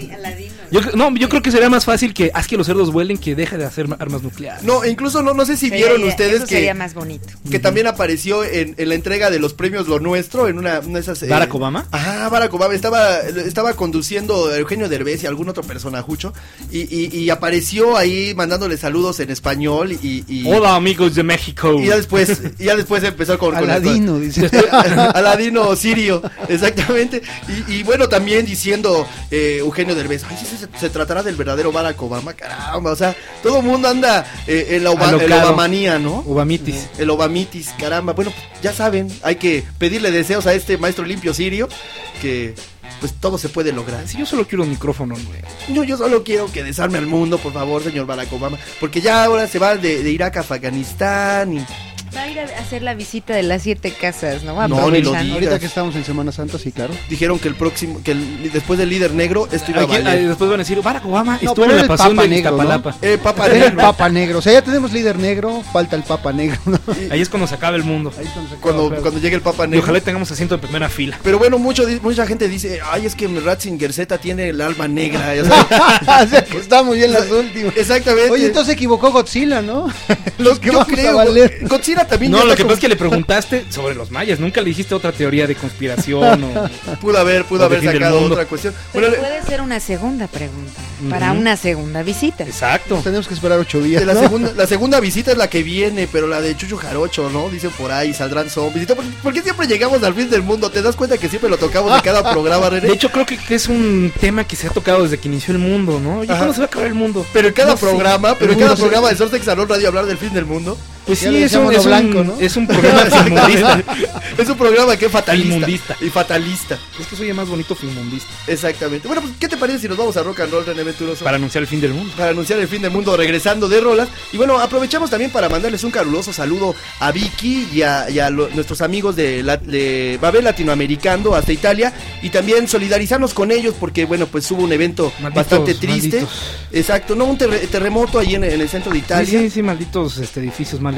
Yo, no, yo creo que sería más fácil que haz que los cerdos vuelen que deje de hacer armas nucleares. No, incluso no, no sé si vieron sería, ustedes eso que sería más bonito. Que uh-huh. también apareció en, en la entrega de los premios Lo Nuestro, en una, una de esas... ¿Barack eh, Obama? Ajá, Barack Obama, estaba, estaba conduciendo Eugenio Derbez y algún otro personajucho, y, y, y apareció ahí mandándole saludos en español y... y Hola amigos de México. Y ya después, y ya después empezó con... Aladino, con dice. Aladino Sirio, exactamente. Y, y bueno, también diciendo eh, Eugenio Derbez, ay, sí, se, se tratará del verdadero Barack Obama, caramba, o sea, todo el mundo anda eh, en la Oba, el Obamanía, ¿no? Obamitis. El Obamitis, caramba. Bueno, ya saben, hay que pedirle deseos a este maestro limpio Sirio, que pues todo se puede lograr. Si sí, yo solo quiero un micrófono, güey. Yo, yo solo quiero que desarme al mundo, por favor, señor Barack Obama, porque ya ahora se va de, de Irak a Afganistán y... Va a ir a hacer la visita de las siete casas, ¿no? No, ni lo digas. Ahorita que estamos en Semana Santa, sí, claro. Dijeron que el próximo, que el, después del líder negro, esto iba a valer. Ay, después van a decir, Barack Obama no, estuvo en la pasión de Iztapalapa. ¿no? El Papa Negro. El Negro. Papa Negro. O sea, ya tenemos líder negro, falta el Papa Negro, ¿no? Ahí es cuando se acaba el mundo. Ahí es cuando, se acaba, cuando, claro. cuando llegue el Papa Negro. Y ojalá tengamos asiento de primera fila. Pero bueno, mucho, mucha gente dice, ay, es que Ratzinger Z tiene el alma negra. Ya o sea, que está muy bien las últimas. Exactamente. Oye, entonces se equivocó Godzilla, ¿no? Los que yo creo. Godzilla también. No, lo que pasa es que le preguntaste sobre los mayas, nunca le dijiste otra teoría de conspiración o... Pudo haber, pudo haber sacado otra cuestión. Pero bueno, puede ser una segunda pregunta, uh-huh. para una segunda visita. Exacto. Pues tenemos que esperar ocho días, la, ¿no? segunda, la segunda visita es la que viene, pero la de Chucho Jarocho, ¿no? Dicen por ahí, saldrán zombies. ¿Por, ¿Por qué siempre llegamos al fin del mundo? ¿Te das cuenta que siempre lo tocamos en cada programa, René? De hecho, creo que es un tema que se ha tocado desde que inició el mundo, ¿no? Oye, ¿cuándo se va a acabar el mundo? Pero en cada no programa, sé. pero en cada programa de Sortex Salón Radio hablar del fin del mundo. Pues sí, es un, es, blanco, un, ¿no? es un programa filmundista. Es un programa que es fatalista. Filmundista. Y fatalista. Es que soy más bonito filmundista. Exactamente. Bueno, pues, ¿qué te parece si nos vamos a rock and roll, René Venturoso? Para anunciar el fin del mundo. Para anunciar el fin del mundo, regresando de rolas. Y bueno, aprovechamos también para mandarles un caluroso saludo a Vicky y a, y a lo, nuestros amigos de, la, de Babel Latinoamericano hasta Italia. Y también solidarizarnos con ellos porque, bueno, pues hubo un evento malditos, bastante triste. Malditos. Exacto, no, un ter- terremoto ahí en, en el centro de Italia. Sí, sí, sí, malditos este, edificios mal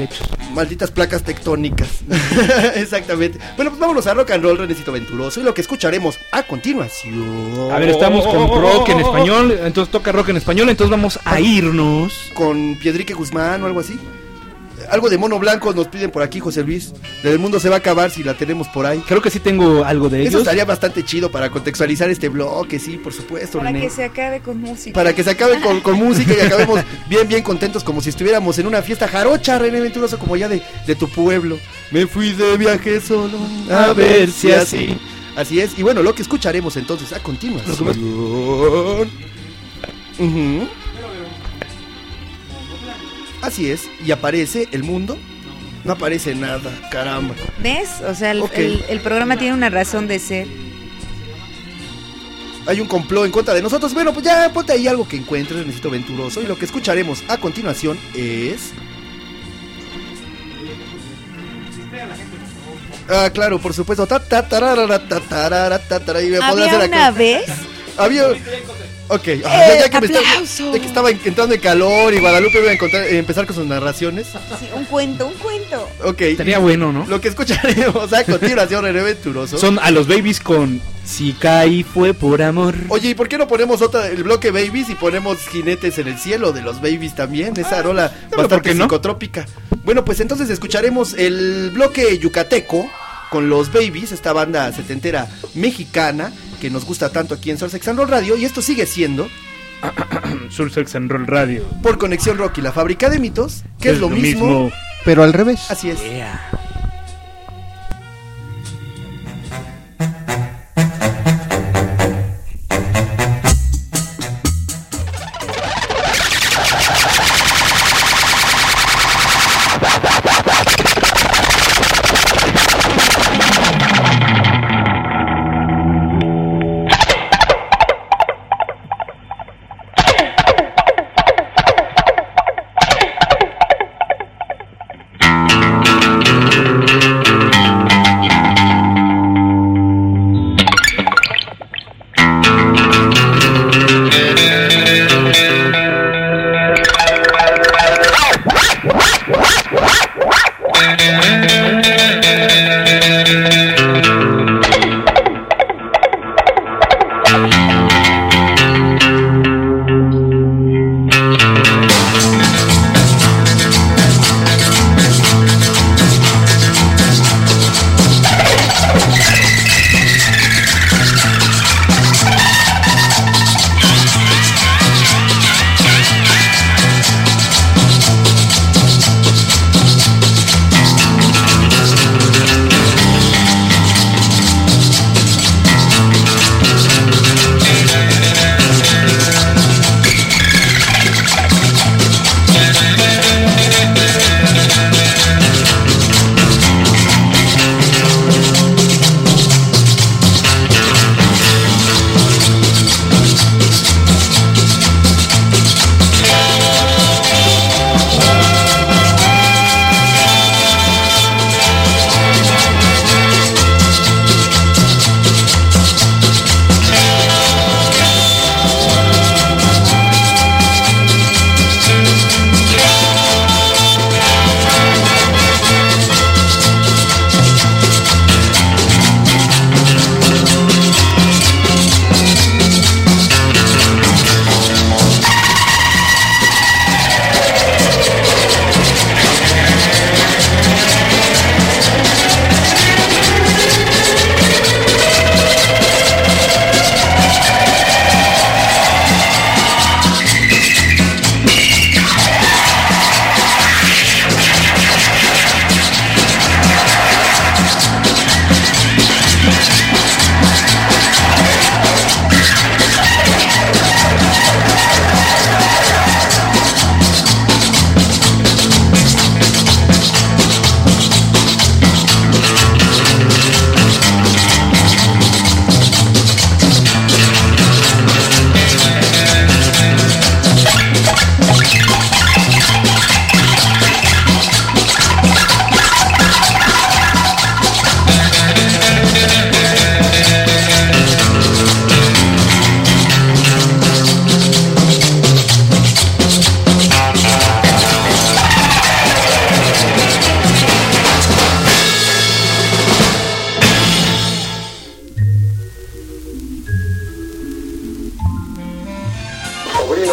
hechos. Malditas placas tectónicas. Exactamente. Bueno, pues vámonos a rock and roll, Renecito Venturoso. Y lo que escucharemos a continuación. A ver, estamos con rock en español. Entonces toca rock en español. Entonces vamos a irnos con Piedrique Guzmán o algo así. Algo de Mono Blanco nos piden por aquí, José Luis. El mundo se va a acabar si la tenemos por ahí. Creo que sí tengo algo de ellos. Eso estaría bastante chido para contextualizar este bloque, sí, por supuesto, Para René. que se acabe con música. Para que se acabe con, con música y acabemos bien, bien contentos, como si estuviéramos en una fiesta jarocha, René Venturoso, como ya de, de tu pueblo. Me fui de viaje solo a, a ver si así. Así es. Y bueno, lo que escucharemos entonces a continuación. Uh-huh. Así es, y aparece el mundo. No aparece nada, caramba. ¿Ves? O sea, el, Okay. el, el programa tiene una razón de ser. Hay un complot en contra de nosotros. Bueno, pues ya ponte ahí algo que encuentres, Renecito Venturoso. Y lo que escucharemos a continuación es... Ah, claro, por supuesto. Ta, ta, tarara, ta, tarara, ta, tarara, y me podré ¿Había hacer una acá. vez? Había... Ok, ah, Eh, ya, ya que me estaba, aplauso. ya que estaba entrando en calor y Guadalupe iba a encontrar- eh, empezar con sus narraciones. Sí, un cuento, un cuento. Ok. Estaría bueno, ¿no? Lo que escucharemos a continuación, René Venturoso. Son a los Babies con Si caí fue por amor. Oye, ¿y por qué no ponemos otra, el bloque Babies y ponemos Jinetes en el cielo de los Babies también? Esa rola ¿por bastante qué no? psicotrópica. Bueno, pues entonces escucharemos el bloque yucateco con los Babies, esta banda setentera mexicana que nos gusta tanto aquí en Soul Sex and Roll Radio. Y esto sigue siendo Soul Sex and Roll Radio. por Conexión Rock y la Fábrica de Mitos, que es, lo mismo, pero al revés. Así es. Yeah. Thank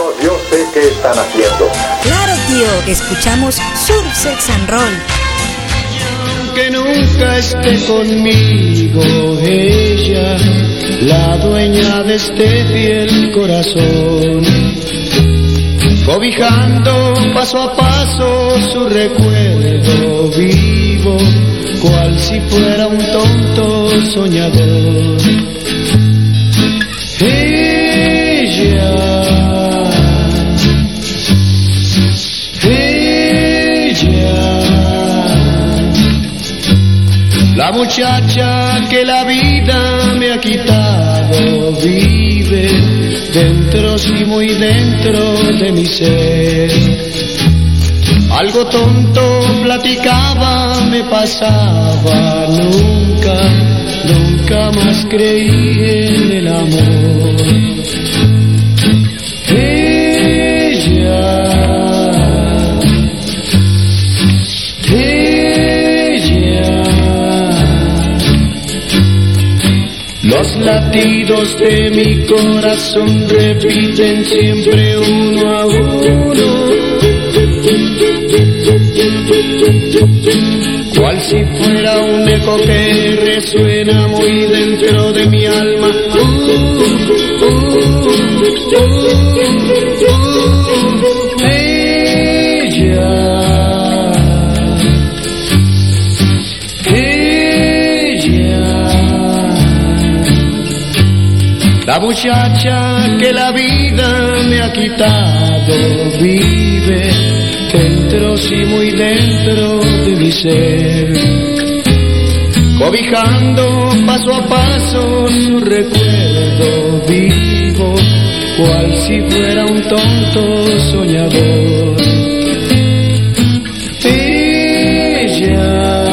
menos yo sé qué están haciendo. Claro, tío, escuchamos Surf, Sex and Roll. Que nunca esté conmigo ella, la dueña de este fiel corazón, cobijando paso a paso su recuerdo vivo, cual si fuera un tonto soñador. Ella, ella, la muchacha que la vida me ha quitado, vive dentro, sí, muy dentro de mi ser. Algo tonto platicaba, me pasaba, nunca, nunca más creí en el amor. Ella, ella, los latidos de mi corazón repiten siempre uno a uno, cual si fuera un eco que resuena muy dentro de mi alma. Uh, uh, uh, uh, ella, ella, la muchacha que la vida me ha quitado, vive dentro, sí, muy dentro de mi ser, cobijando paso a paso su recuerdo vivo, cual si fuera un tonto soñador. Ella,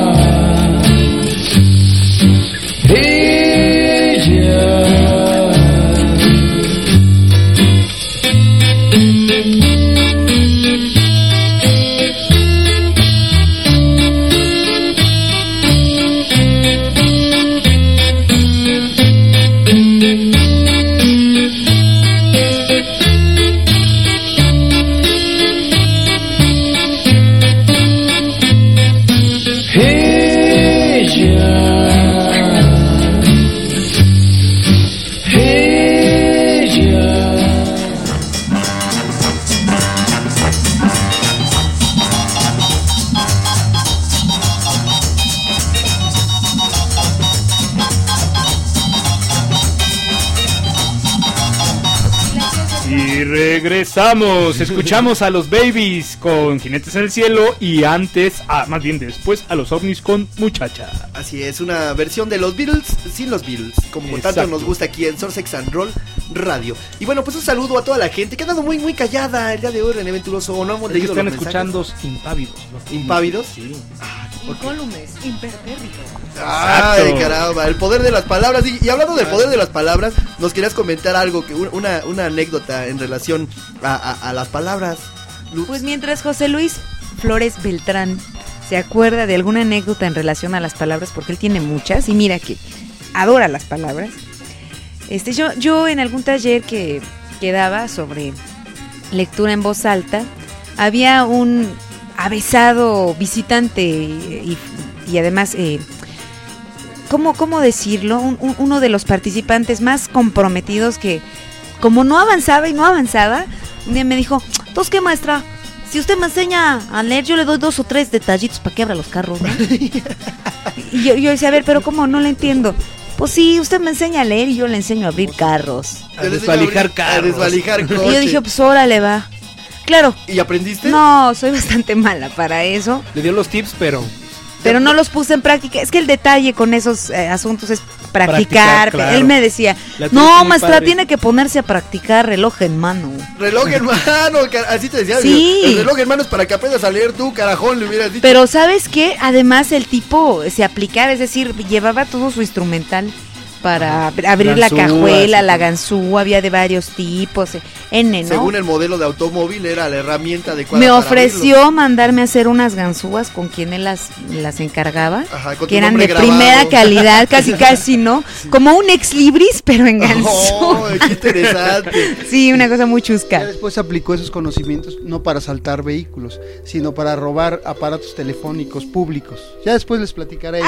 Regresamos, escuchamos a los Babies con Jinetes en el Cielo y antes, ah, más bien después, a los OVNIs con Muchacha. Así es, una versión de los Beatles sin los Beatles, como Exacto. tanto nos gusta aquí en Surf, Sex and Roll Radio. Y bueno, pues un saludo a toda la gente que ha dado muy muy callada el día de hoy en Aventuroso, o no hemos leído están los escuchando impávidos. ¿no? ¿Impávidos? Sí. Ah, incólumes, impertérritos. Ay, caramba, el poder de las palabras. Y, y hablando del poder de las palabras, nos querías comentar algo, que una, una anécdota en relación a, a, a las palabras. Luz. Pues mientras José Luis Flores Beltrán se acuerda de alguna anécdota en relación a las palabras, porque él tiene muchas, y mira que adora las palabras. Este, yo, yo en algún taller que, que daba sobre lectura en voz alta, había un avesado visitante y, y además... Eh, ¿Cómo, cómo decirlo? Un, un, uno de los participantes más comprometidos que, como no avanzaba y no avanzaba, un día me dijo, ¿entonces qué, maestra? Si usted me enseña a leer, yo le doy dos o tres detallitos para que abra los carros, ¿no? Y yo, yo decía, a ver, pero ¿cómo? No le entiendo. Pues sí, usted me enseña a leer y yo le enseño a abrir carros. A desvalijar carros. A desvalijar coches. Y yo dije, pues órale, va. Claro. ¿Y aprendiste? No, soy bastante mala para eso. Le dio los tips, pero... Pero no los puse en práctica. Es que el detalle con esos eh, asuntos es practicar. practicar claro. Él me decía, no, maestra, padre. Tiene que ponerse a practicar reloj en mano. Reloj en mano, así te decía. Sí. El reloj en mano es para que aprendas a leer tú, carajón, le hubieras dicho. Pero ¿sabes qué? Además el tipo se aplicaba, es decir, llevaba todo su instrumental para abrir la Ganzúa, cajuela, sí. la ganzúa, había de varios tipos, eh, N, ¿no? Según el modelo de automóvil era la herramienta adecuada. Me para ofreció abrirlo. mandarme a hacer unas ganzúas con quien él las, las encargaba, Ajá, con tu que eran nombre de grabado. primera calidad, casi casi, ¿no? Como un ex libris, pero en ganzúa. Oh, qué interesante. Sí, una cosa muy chusca. Ya después aplicó esos conocimientos no para asaltar vehículos, sino para robar aparatos telefónicos públicos. Ya después les platicaré.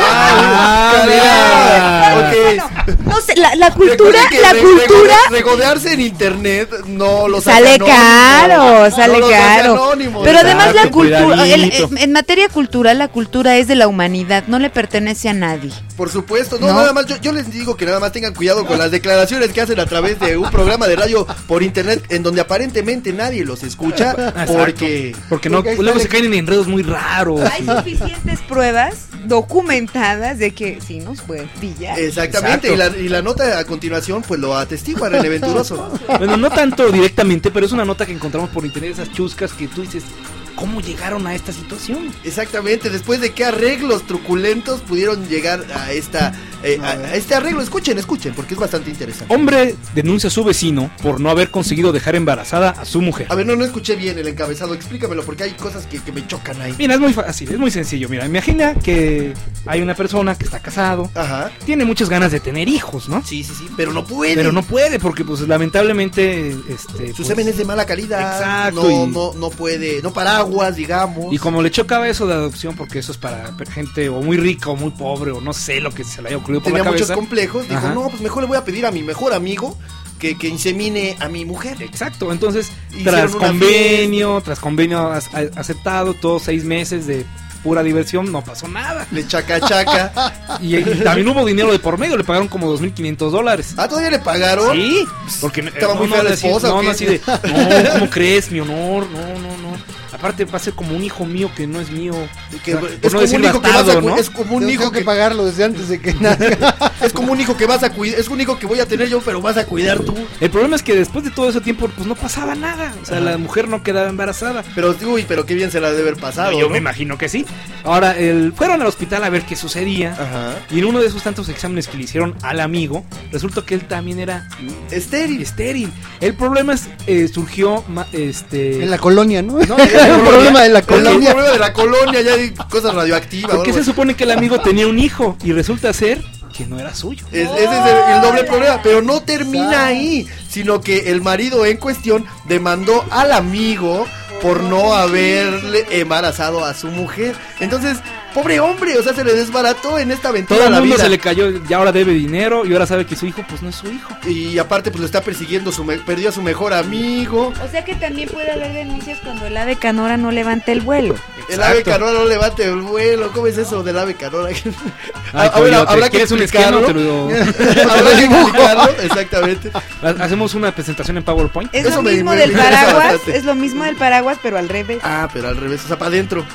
Ah, mira. Ok. No sé, la, la cultura, Recuerden que la re- cultura regode- regodearse en internet no los sale hace anónimos. caro, sale No los hace caro. anónimos. Pero además la Exacto, cultura, el- cuidadito. en materia cultural, la cultura es de la humanidad, no le pertenece a nadie. Por supuesto, no, ¿No? nada más, yo, yo les digo que nada más tengan cuidado con las declaraciones que hacen a través de un programa de radio por internet en donde aparentemente nadie los escucha Exacto. porque... Porque no, porque luego se caen en enredos muy raros. Hay suficientes pruebas documentadas de que sí nos pueden pillar. Exactamente, y la, y la nota a continuación pues lo atestigua René Venturoso. Bueno, no tanto directamente, pero es una nota que encontramos por internet, esas chuscas que tú dices, ¿cómo llegaron a esta situación? Exactamente, después de qué arreglos truculentos pudieron llegar a esta eh, a, a este arreglo. Escuchen, escuchen, porque es bastante interesante. Hombre denuncia a su vecino por no haber conseguido dejar embarazada a su mujer. A ver, no, no escuché bien el encabezado, explícamelo porque hay cosas que, que me chocan ahí. Mira, es muy fácil, es muy sencillo. Mira, imagina que hay una persona que está casado, Ajá. tiene muchas ganas de tener hijos, ¿no? Sí, sí, sí, pero no puede. Pero no puede porque, pues, lamentablemente, este, Su pues, semen es de mala calidad. Exacto, No, y- no, no puede, no paraguas, digamos. Y como le chocaba eso de adopción, porque eso es para gente o muy rica o muy pobre, o no sé lo que se le haya ocurrido por Tenía la muchos cabeza. complejos, dijo, Ajá. no, pues mejor le voy a pedir a mi mejor amigo que, que insemine a mi mujer. Exacto, entonces, Hicieron tras una convenio, tras convenio as- a- aceptado, todos seis meses de pura diversión, no pasó nada. Le chaca chaca. Y, y también hubo dinero de por medio, le pagaron como dos mil quinientos dólares. Ah, ¿todavía le pagaron? Sí, porque Estaba eh, muy no, fea no, la así- esposa, ¿o no, qué? no, así de, no, ¿cómo crees? Mi honor, no, no, no. Aparte va a ser como un hijo mío que no es mío. Que O sea, es por no como decir un hijo que vas a bastardo, cu- ¿no? es como un Tengo hijo que que pagarlo desde antes de que nazca. es como un hijo que vas a cuidar, es un hijo que voy a tener yo, pero vas a cuidar tú. El problema es que después de todo ese tiempo, pues no pasaba nada. O sea, Ajá. la mujer no quedaba embarazada. Pero uy, pero qué bien se la debe haber pasado, Yo ¿no? me imagino que sí. Ahora, el, fueron al hospital a ver qué sucedía. Ajá. Y en uno de esos tantos exámenes que le hicieron al amigo, resultó que él también era estéril. Estéril. El problema es, eh, surgió, ma- este... En la colonia, ¿no? No, Era un problema de la Es un colonia. problema de la colonia, ya hay cosas radioactivas. o Porque algo se supone que el amigo tenía un hijo y resulta ser que no era suyo. Es- ese es el, el doble problema, pero no termina ahí, sino que el marido en cuestión demandó al amigo por no haberle embarazado a su mujer. Entonces, pobre hombre, o sea, se le desbarató en esta aventura Todo el la mundo vida. se le cayó, ya ahora debe dinero y ahora sabe que su hijo pues no es su hijo. Y aparte, pues lo está persiguiendo, su me- perdió a su mejor amigo. O sea que también puede haber denuncias cuando el ave canora no levanta el vuelo. El ave canora no levante el vuelo. ¿Cómo es eso del ave canora? Ay, A- a ver, coyote, habrá que ¿quieres un esquema? explicarlo. Te lo- Habrá que explicarlo, exactamente. Hacemos una presentación en PowerPoint. Es Eso lo me- mismo me- del me interesa paraguas, bastante. es lo mismo del paraguas, pero al revés. Ah, pero al revés, o sea, para adentro.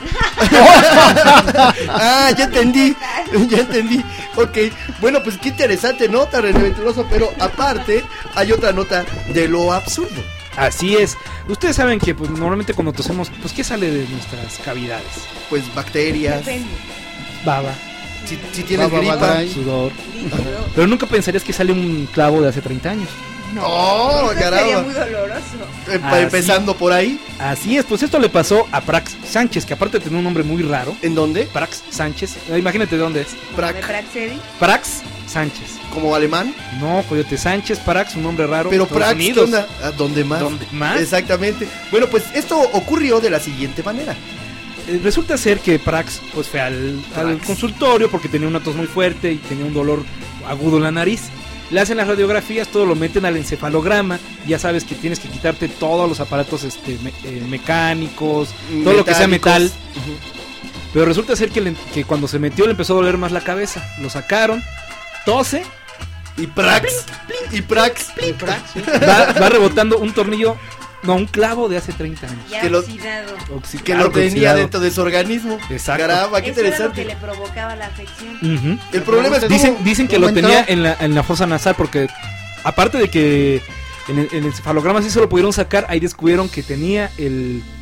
Ah, ya entendí, ya entendí. Ok, bueno, pues qué interesante nota, René Venturoso, pero aparte hay otra nota de lo absurdo. Así es. Ustedes saben que pues normalmente cuando tosemos, pues ¿qué sale de nuestras cavidades? Pues bacterias, Baba, si, si tienes Baba, gripa. badray. sudor. Pero nunca pensarías que sale un clavo de hace treinta años. Oh, Eso sería caramba. muy doloroso. Eh, Así. Empezando por ahí. Así es, pues esto le pasó a Prax Sánchez, que aparte tiene un nombre muy raro. ¿En dónde? Prax Sánchez. Eh, Imagínate de dónde es. ¿De Prac, Praxedi? Prax Sánchez. como alemán. No, Coyote Sánchez, Prax, un nombre raro. Pero Estados Prax, ¿qué Unidos. onda? ¿A ¿Dónde más? ¿Dónde más? Exactamente. Bueno, pues esto ocurrió de la siguiente manera. Eh, Resulta ser que Prax pues fue al, al Prax. consultorio porque tenía una tos muy fuerte y tenía un dolor agudo en la nariz. Le hacen las radiografías, todo lo meten al encefalograma. Ya sabes que tienes que quitarte todos los aparatos este, me- eh, mecánicos, todo lo que sea metal. Ujú. Pero resulta ser que, le- que cuando se metió le empezó a doler más la cabeza. Lo sacaron, tose, Y Prax. Y Prax. va, va rebotando un tornillo, no, un clavo de hace treinta años. Ya Que lo- oxidado. Oxi- Que claro, lo tenía oxidado. dentro de su organismo. Exacto. Caramba, qué Eso era lo interesante. que le provocaba la afección. Ujú. El problema es Dicen, cómo- dicen que cómo lo entró. tenía en la, en la fosa nasal porque aparte de que en el, en el encefalograma sí se lo pudieron sacar, ahí descubrieron que tenía el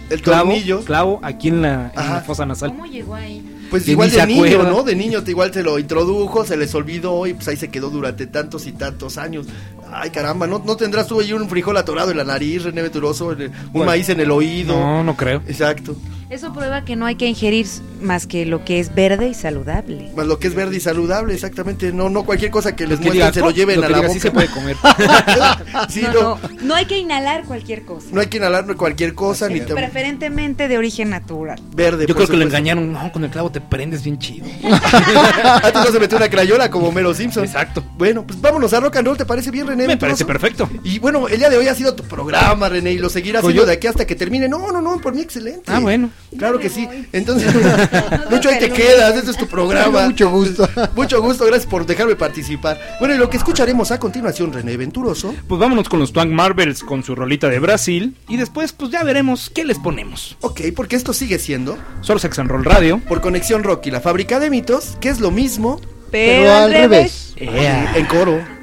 El clavo, tornillo. clavo aquí en la, en la fosa nasal. ¿Cómo llegó ahí? Pues Que igual ni de se niño, acuerda. ¿no? De niño te igual se lo introdujo, se les olvidó y pues ahí se quedó durante tantos y tantos años. Ay, caramba, ¿no, no tendrás tú ahí un frijol atorado en la nariz, René Venturoso? Un Bueno, maíz en el oído. No, no creo. Exacto. Eso prueba que no hay que ingerir más que lo que es verde y saludable. Más lo que es verde y saludable, exactamente. No, no cualquier cosa que les que muestren diga, se lo lleven lo a que la diga, boca. sí se puede comer. Sí, no, no, no, no hay que inhalar cualquier cosa. no hay que inhalar cualquier cosa, ni te... Preferentemente de origen natural. verde. Yo por creo que lo supuesto. engañaron. No, con el clavo te prendes bien chido. Antes no se metió una crayola como Mero Simpson. Exacto. Bueno, pues vámonos a rock and roll, ¿te parece bien, René? Me Venturoso? parece perfecto. Y bueno, el día de hoy ha sido tu programa, René, y lo seguirás Pues haciendo yo- de aquí hasta que termine. No, no, no, por mí excelente. Ah, bueno. Claro que sí. Entonces, Lucho, ahí te quedas, este es tu programa. Mucho gusto. Mucho gusto, gracias por dejarme participar. Bueno, y lo que escucharemos a continuación, René Venturoso. Pues vámonos con los Twang Marvels con su rolita de Brasil. Y después, pues ya veremos qué les ponemos. Ok, porque esto sigue siendo Solo Sex and Roll Radio. por Conexión Rock y la Fábrica de Mitos, que es lo mismo, Pero, Pero al al revés. revés. Ea. en coro.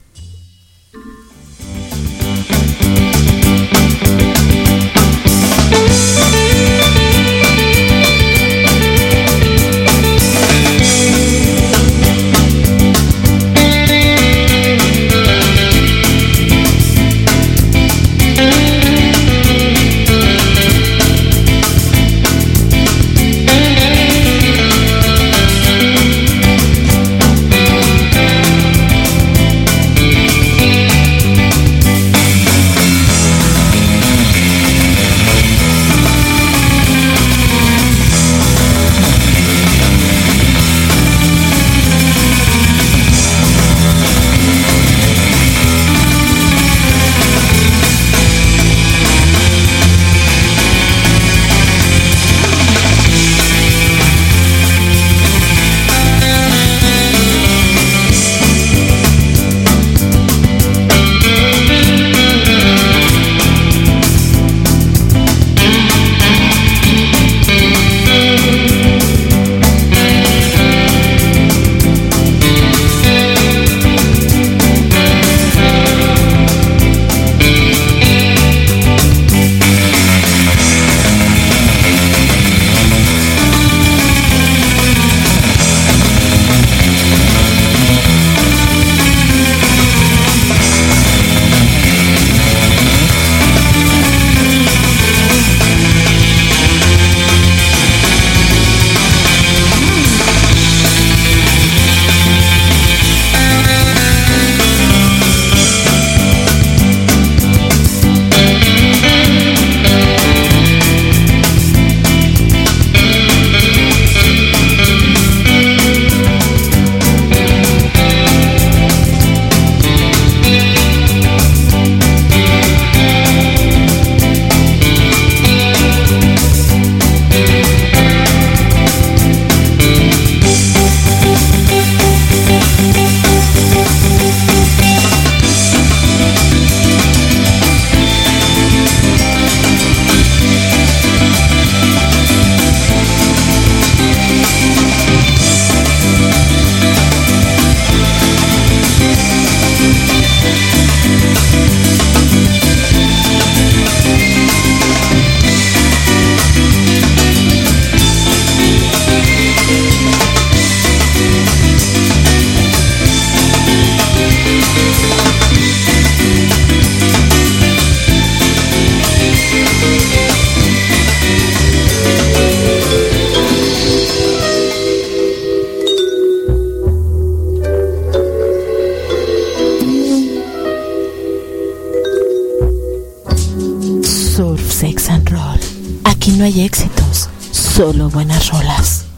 Surf, Sex and Roll. Aquí no hay éxitos, solo buenas rolas.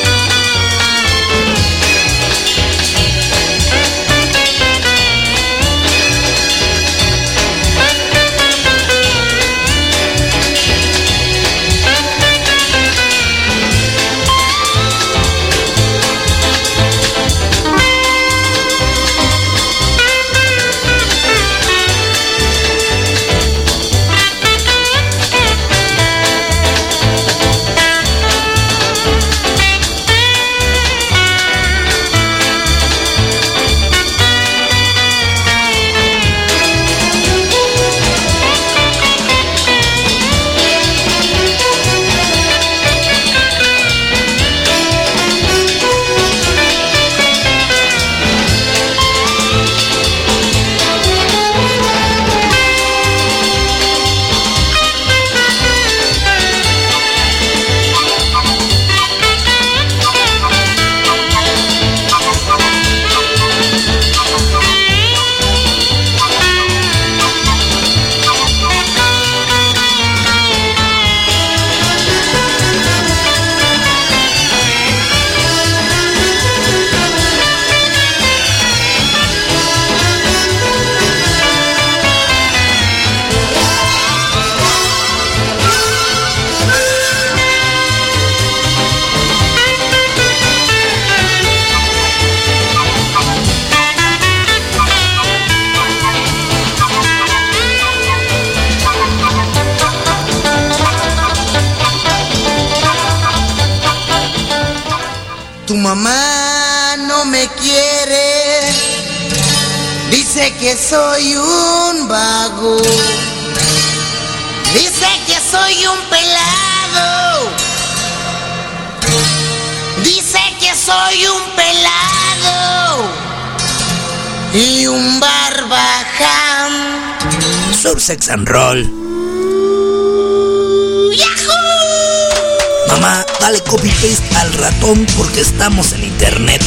Thank Tu mamá no me quiere, dice que soy un vago, dice que soy un pelado, dice que soy un pelado y un barbaján. Surf Sex and Roll. ¡Yahoo! Mamá, dale copy paste al ratón porque estamos en internet.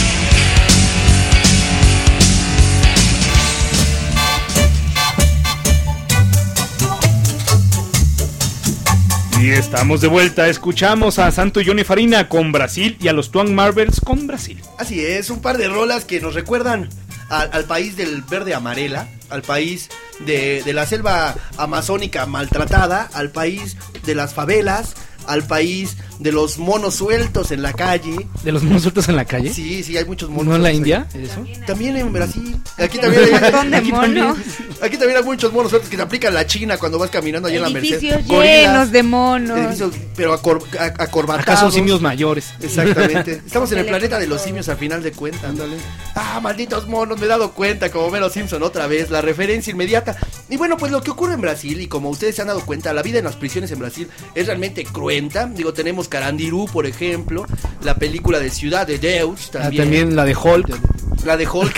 Y estamos de vuelta, escuchamos a Santo y Johnny Farina con Brasil y a los Twang Marvels con Brasil. Así es, un par de rolas que nos recuerdan al, al país del verde amarela, al país de, de la selva amazónica maltratada, al país de las favelas, al país de los monos sueltos en la calle. ¿De los monos sueltos en la calle? Sí, sí, hay muchos monos. ¿No en la ahí. India? ¿Eso? También en Brasil. Aquí también hay, aquí, también, aquí también hay muchos monos sueltos que te aplican la China cuando vas caminando allá en la Merced. Edificios llenos de monos. Edificios, pero acor, a, acorbatados. Acá son simios mayores. Exactamente. Estamos en el planeta de los simios al final de cuentas. Ándale. Ah, malditos monos, me he dado cuenta, como Melo Simpson otra vez, la referencia inmediata. Y bueno, pues lo que ocurre en Brasil, y como ustedes se han dado cuenta, la vida en las prisiones en Brasil es realmente cruenta. Digo, tenemos Carandiru, por ejemplo, la película de Ciudad de Deus, también. Ah, también la de Hulk. La de Hulk.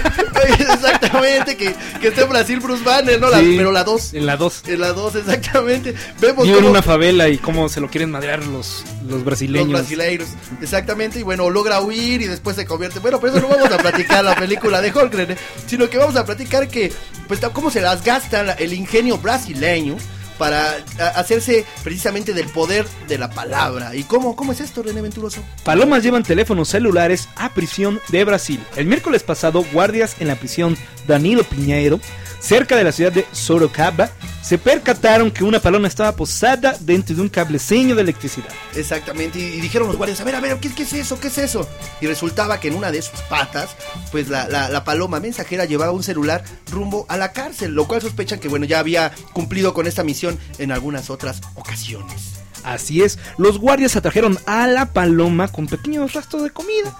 Exactamente, que, que está en Brasil Bruce Banner, ¿no? La, Sí, pero la dos. En la dos. En la dos, exactamente. Vemos Viven en cómo una favela y cómo se lo quieren madrear los, los brasileños. los brasileiros, exactamente, y bueno, logra huir y después se convierte. Bueno, pero eso no vamos a platicar la película de Hulk, René, sino que vamos a platicar que, pues, cómo se las gasta el ingenio brasileño para hacerse precisamente del poder de la palabra. ¿Y cómo, cómo es esto, René Venturoso? Palomas llevan teléfonos celulares a prisión de Brasil. El miércoles pasado, guardias en la prisión Danilo Pinheiro, cerca de la ciudad de Sorocaba, se percataron que una paloma estaba posada dentro de un cablecillo de electricidad. Exactamente, y, y dijeron los guardias, a ver, a ver, ¿qué, ¿qué es eso? ¿Qué es eso? Y resultaba que en una de sus patas, pues la, la, la paloma mensajera llevaba un celular rumbo a la cárcel, lo cual sospechan que, bueno, ya había cumplido con esta misión en algunas otras ocasiones. Así es, los guardias atrajeron a la paloma con pequeños rastros de comida.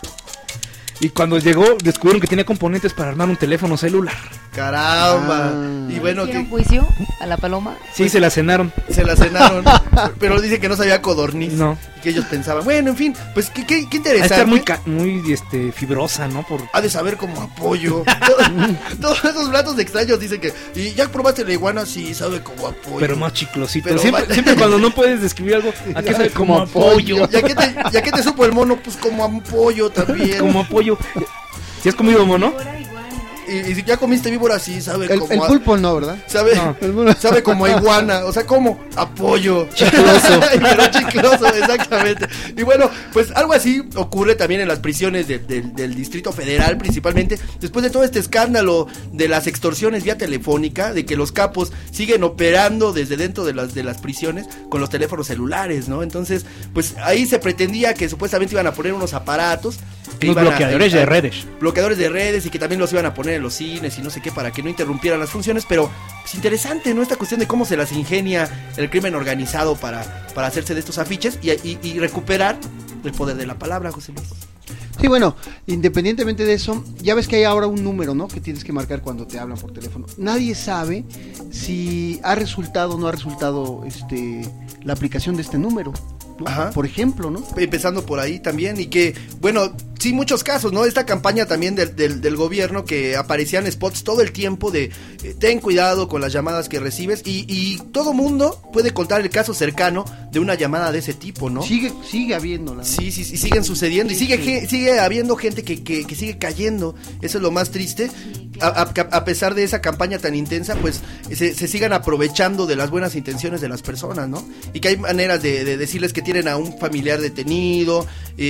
Y cuando llegó, descubrieron que tenía componentes para armar un teléfono celular. Caramba. Ah. Y bueno, ¿hicieron juicio a la paloma? Sí, pues, se la cenaron. Se la cenaron. Pero dice que no sabía codorniz. No. Y que ellos pensaban, bueno, en fin, pues qué, qué, qué interesante. Ha de estar muy, ca- muy este, fibrosa, ¿no? Por... Ha de saber como apoyo. Todos esos platos extraños dicen que. ¿Y ya probaste la iguana? Sí, sabe como apoyo. Pero más chiclosito. Pero siempre, va... siempre cuando no puedes describir algo, ¿a qué sabe como, como apoyo? ¿Ya que te, ya que te supo el mono? Pues como apoyo también. Como apoyo. ¿Si has comido mono? Y, y si ya comiste víbora, sí, sabe el, como... El pulpo no, ¿verdad? Sabe, no. sabe como iguana, o sea, como apoyo. Chicloso. Pero chicloso, exactamente. Y bueno, pues algo así ocurre también en las prisiones de, de, del Distrito Federal, principalmente, después de todo este escándalo de las extorsiones vía telefónica, de que los capos siguen operando desde dentro de las, de las prisiones con los teléfonos celulares, ¿no? Entonces, pues ahí se pretendía que supuestamente iban a poner unos aparatos que Los iban bloqueadores a, a, de redes. Bloqueadores de redes y que también los iban a poner en los cines y no sé qué para que no interrumpieran las funciones, pero es interesante, ¿no? Esta cuestión de cómo se las ingenia el crimen organizado para, para hacerse de estos afiches y, y, y recuperar el poder de la palabra, José Luis. Sí, bueno, independientemente de eso, ya ves que hay ahora un número, ¿no? Que tienes que marcar cuando te hablan por teléfono. Nadie sabe si ha resultado o no ha resultado este la aplicación de este número, ¿no? Ajá. Por ejemplo, ¿no? Empezando por ahí también, y que, bueno, sí, muchos casos, ¿no? Esta campaña también del, del, del gobierno que aparecían spots todo el tiempo de eh, ten cuidado con las llamadas que recibes, y, y todo mundo puede contar el caso cercano de una llamada de ese tipo, ¿no? Sigue, sigue habiéndola, ¿no? Sí, sí, sí, siguen sucediendo, sí, y sigue, sí. ge, sigue habiendo gente que, que, que sigue cayendo, eso es lo más triste. A, a, a pesar de esa campaña tan intensa, pues se, se sigan aprovechando de las buenas intenciones de las personas, ¿no? Y que hay maneras de, de decirles que tienen a un familiar detenido,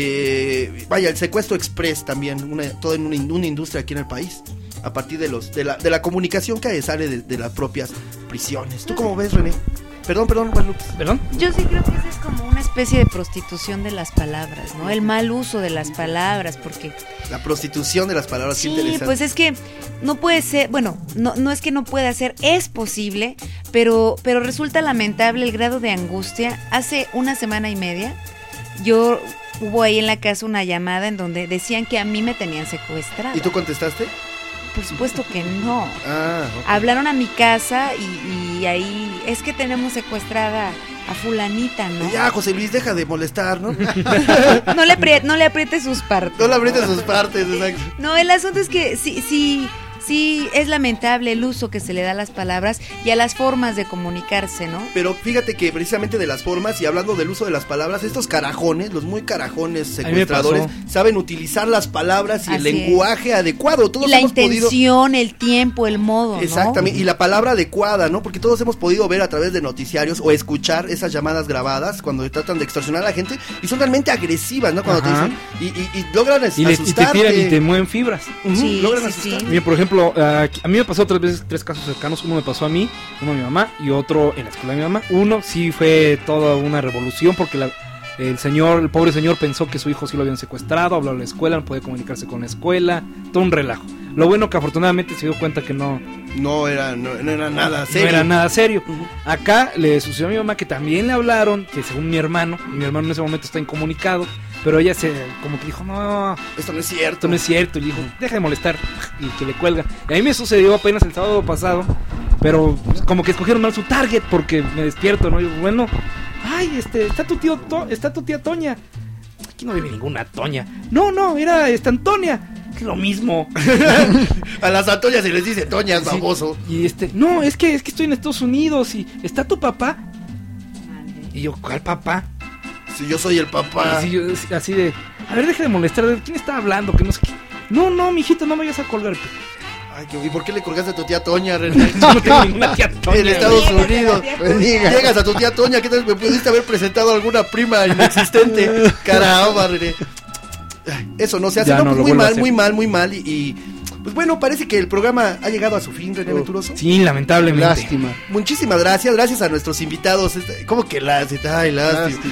eh, vaya, el secuestro express también, una, toda una, una industria aquí en el país, a partir de los de la, de la comunicación que sale de, de las propias prisiones. ¿Tú cómo ves, René? Perdón, perdón, Guadalupe. ¿Perdón? Yo sí creo que esa es como una especie de prostitución de las palabras, ¿no? El mal uso de las palabras, porque... La prostitución de las palabras, sí, qué interesante. Pues es que no puede ser, bueno, no, no es que no pueda ser, es posible, pero, pero resulta lamentable el grado de angustia. Hace una semana y media, yo hubo ahí en la casa una llamada en donde decían que a mí me tenían secuestrada. ¿Y tú contestaste? Por supuesto que no. Ah, okay. Hablaron a mi casa y, y ahí es que tenemos secuestrada a fulanita, ¿no? Ya, José Luis, deja de molestar, ¿no? no, le apri- no le apriete sus partes. No le apriete sus partes, exacto. No, el asunto es que sí, sí, sí es lamentable el uso que se le da a las palabras y a las formas de comunicarse, ¿no? Pero fíjate que precisamente de las formas y hablando del uso de las palabras, estos carajones, los muy carajones secuestradores, saben utilizar las palabras y Así el lenguaje es. adecuado. Todos y la hemos intención, podido... el tiempo, el modo, ¿no? Exactamente, y la palabra adecuada, ¿no? Porque todos hemos podido ver a través de noticiarios o escuchar esas llamadas grabadas cuando tratan de extorsionar a la gente y son realmente agresivas, ¿no? Cuando Ajá. te dicen y, y, y logran y, le, y te tiran y te mueven fibras. Uh-huh, sí, logran sí, asustar. sí. Mira, por ejemplo, uh, a mí me pasó tres veces, tres casos cercanos. Uno me pasó a mí, uno a mi mamá y otro en la escuela de mi mamá. Uno sí fue toda una revolución porque la, el señor, el pobre señor pensó que su hijo sí lo habían secuestrado, habló a la escuela, no podía comunicarse con la escuela, todo un relajo. Lo bueno que afortunadamente se dio cuenta que no... No era, no, no era nada serio. No era nada serio. Uh-huh. Acá le sucedió a mi mamá que también le hablaron, que según mi hermano, y mi hermano en ese momento está incomunicado, pero ella se como que dijo, no, esto no es cierto. Esto no es cierto. Y dijo, deja de molestar. Y que le cuelga. Y a mí me sucedió apenas el sábado pasado, pero como que escogieron mal su target porque me despierto, ¿no? Y yo, bueno, ay, este, está tu tío, to- está tu tía Toña. Aquí no vive ninguna Toña. No, no, era esta Antonia. Que lo mismo. A las Antonias se les dice Toñas, sí, baboso. Y este, no, es que es que estoy en Estados Unidos y está tu papá. Y yo, ¿cuál papá? Si yo soy el papá. Así, yo, así de, a ver, deja de molestar. ¿Quién está hablando? Que no sé qué. No, no, mijito, no me vayas a colgar. Ay, ¿y por qué le colgaste a tu tía Toña, René? Yo no tengo ninguna tía Toña. En Estados Niega, Unidos. tía Toña. Llegas a tu tía Toña, ¿qué tal? Me pudiste haber presentado a alguna prima inexistente. Caramba, René. Eso no se hace. Ya No, no pues lo muy vuelvo a mal, hacer. muy mal, muy mal. Y, y, pues bueno, parece que el programa ha llegado a su fin, René Venturoso. Sí, lamentablemente. Lástima. Muchísimas gracias, gracias a nuestros invitados. ¿Cómo que lástima? Ay, lástima.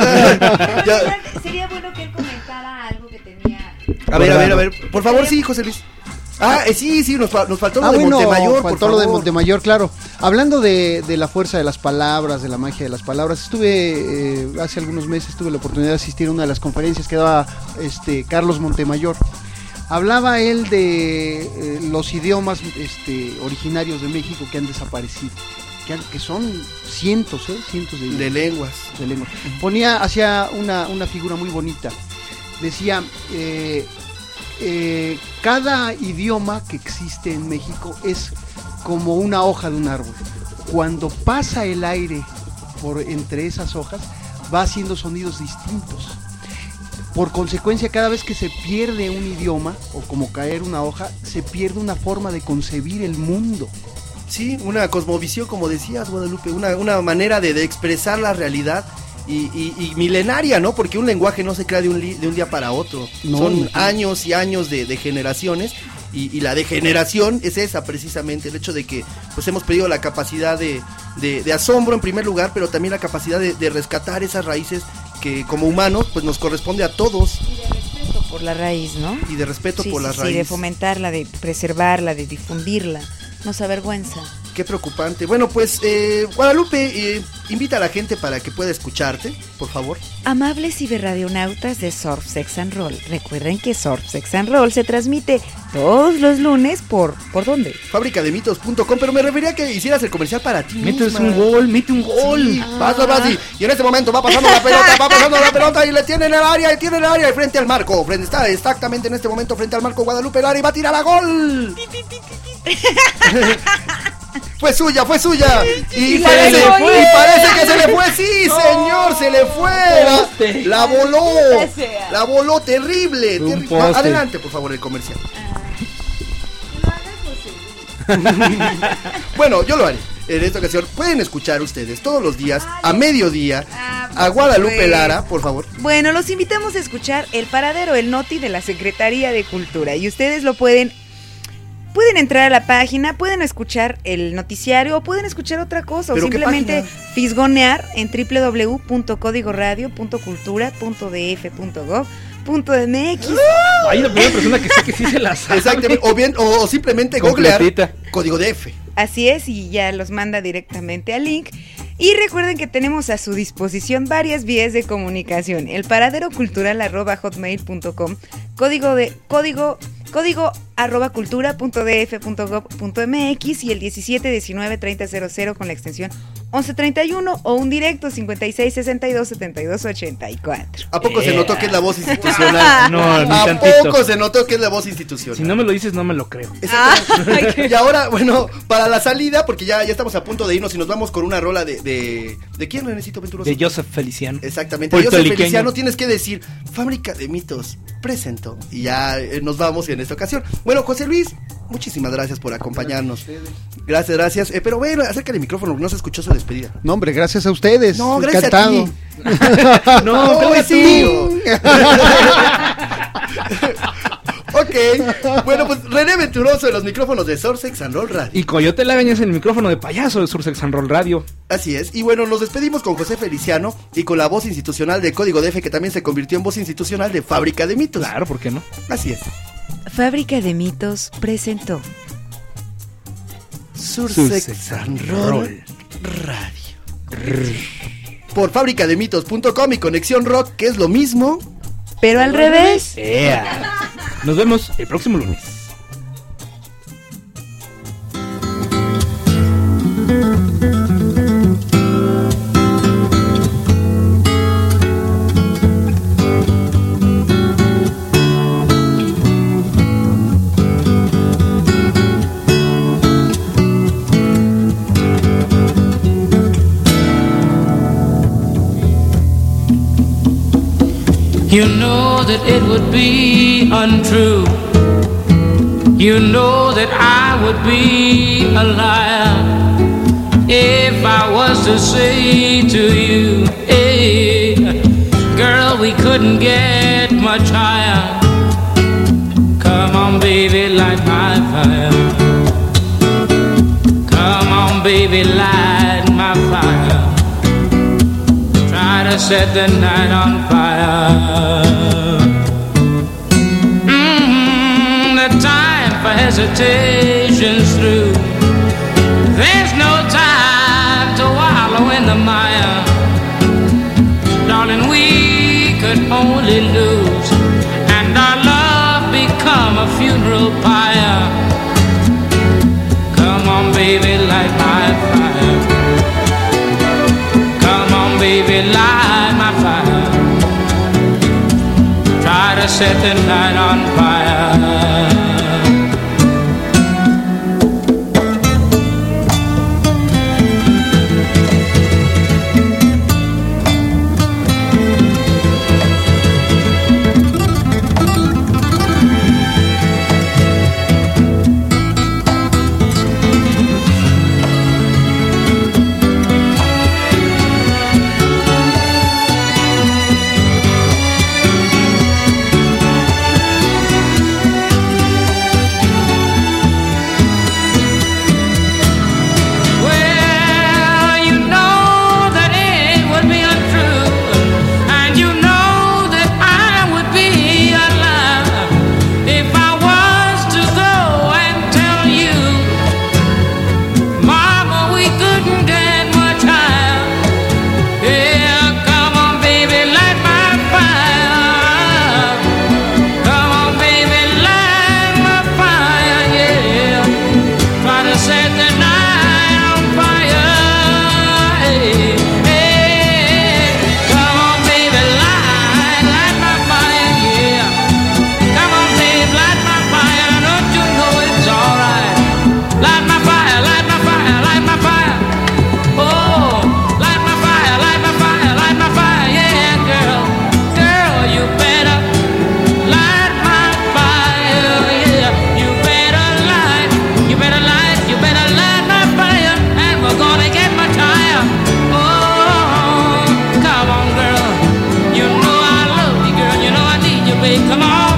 Ya. Sería bueno que él comentara algo que tenía. A ver, a ver, a ver. Por favor, sí, José Luis. Ah, eh, sí, sí, nos, fa- nos faltó lo Ah, de bueno, Montemayor, por faltó lo de favor. Montemayor, claro. Hablando de, de la fuerza de las palabras, de la magia de las palabras, estuve, eh, hace algunos meses tuve la oportunidad de asistir a una de las conferencias que daba este, Carlos Montemayor. Hablaba él de eh, los idiomas este, originarios de México que han desaparecido, que, han- que son cientos, ¿eh? Cientos de, De lenguas. de lenguas. Ponía, hacía una, una figura muy bonita. Decía, eh, eh, cada idioma que existe en México es como una hoja de un árbol. Cuando pasa el aire por entre esas hojas, va haciendo sonidos distintos. Por consecuencia, cada vez que se pierde un idioma, o como caer una hoja, se pierde una forma de concebir el mundo. Sí, una cosmovisión, como decías, Guadalupe, una, una manera de, de expresar la realidad y, y, y milenaria, ¿no? Porque un lenguaje no se crea de un, li- de un día para otro. No, Son no. años y años de, de generaciones y, y la degeneración es esa precisamente, el hecho de que pues hemos perdido la capacidad de, de, de asombro en primer lugar, pero también la capacidad de, de rescatar esas raíces que como humanos pues nos corresponde a todos. Por la raíz, ¿no? Y de respeto Sí, por sí, las sí, raíces. de fomentarla, de preservarla, de difundirla. Nos avergüenza. Qué preocupante. Bueno, pues eh, Guadalupe, eh, invita a la gente para que pueda escucharte, por favor. Amables ciberradionautas de Surf Sex and Roll, recuerden que Surf Sex and Roll se transmite todos los lunes por... ¿por dónde? fábrica de mitos punto com, pero me refería a que hicieras el comercial para ti. Metes misma. un gol, mete un gol. Sí, vas, vas, vas, y, y en este momento va pasando la pelota, va pasando la pelota y le tiene en el área, y tiene en el área y frente al marco. Frente, está exactamente en este momento frente al marco Guadalupe Lara y va a tirar a gol. Fue suya, fue suya. Y, Y la parece, dejó y ir. parece que se le fue. Sí, señor, se le fue. La, la voló. La voló terrible. Un terrible. poste. Adelante, por favor, el comercial. Bueno, yo lo haré. En esta ocasión pueden escuchar ustedes todos los días a mediodía a Guadalupe pues. Lara, por favor. Bueno, los invitamos a escuchar El Paradero, el Noti de la Secretaría de Cultura. Y ustedes lo pueden... Pueden entrar a la página, pueden escuchar el noticiario o pueden escuchar otra cosa o ¿Pero qué simplemente página? fisgonear en doble u doble u doble u punto código radio punto cultura punto d f punto gov punto m x. Hay la primera persona que sé que sí se la sabe. Exactamente, o bien, o, o simplemente googlear Completita. código D F. Así es, y ya los manda directamente al link. Y recuerden que tenemos a su disposición varias vías de comunicación. El paradero cultural arroba hotmail punto com, código de código código arroba cultura punto d f punto gov punto m x y el diecisiete diecinueve treinta cero cero con la extensión once treinta y uno o un directo cincuenta y seis sesenta y dos setenta y dos ochenta y cuatro. ¿A poco Yeah. se notó que es la voz institucional? No, ni ¿A tantito. poco se notó que es la voz institucional? Si no me lo dices, no me lo creo. Exactamente. Y ahora, bueno, para la salida, porque ya, ya estamos a punto de irnos y nos vamos con una rola de... ¿De, ¿de quién, Renecito Venturoso? De Joseph Feliciano. Exactamente. Joseph Puertorriqueño. Feliciano, tienes que decir, Fábrica de Mitos presentó. Y ya eh, nos vamos en esta ocasión. Bueno, José Luis, muchísimas gracias por acompañarnos. Gracias, gracias. Eh, pero bueno, acércale el micrófono, no se escuchó su despedida. No, hombre, gracias a ustedes. No, gracias Encantado. a ti. No, No, gracias sí. Ok, bueno, pues René Venturoso de los micrófonos de Surfsex and Roll Radio. Y Coyote Lagañas en el micrófono de payaso de Surfsex and Roll Radio. Así es, y bueno, nos despedimos con José Feliciano y con la voz institucional de Código D F, que también se convirtió en voz institucional de Fábrica de Mitos. Claro, ¿por qué no? Así es. Fábrica de Mitos presentó Surfsex and Roll Radio. Por fábrica de mitos punto com y Conexión Rock, que es lo mismo, pero al revés. Yeah. Nos vemos el próximo lunes. You know that it would be untrue. You know that I would be a liar if I was to say to you, hey, girl, we couldn't get much higher. Come on, baby, light my fire. Come on, baby, light my fire. Try to set the night on fire. Mm-hmm, the time for hesitation's through. There's no time to wallow in the mire. Darling, we could only lose, and our love become a funeral pyre. Come on, baby, light my fire. Come on, baby, light my fire. Try to set the night on fire. Come on.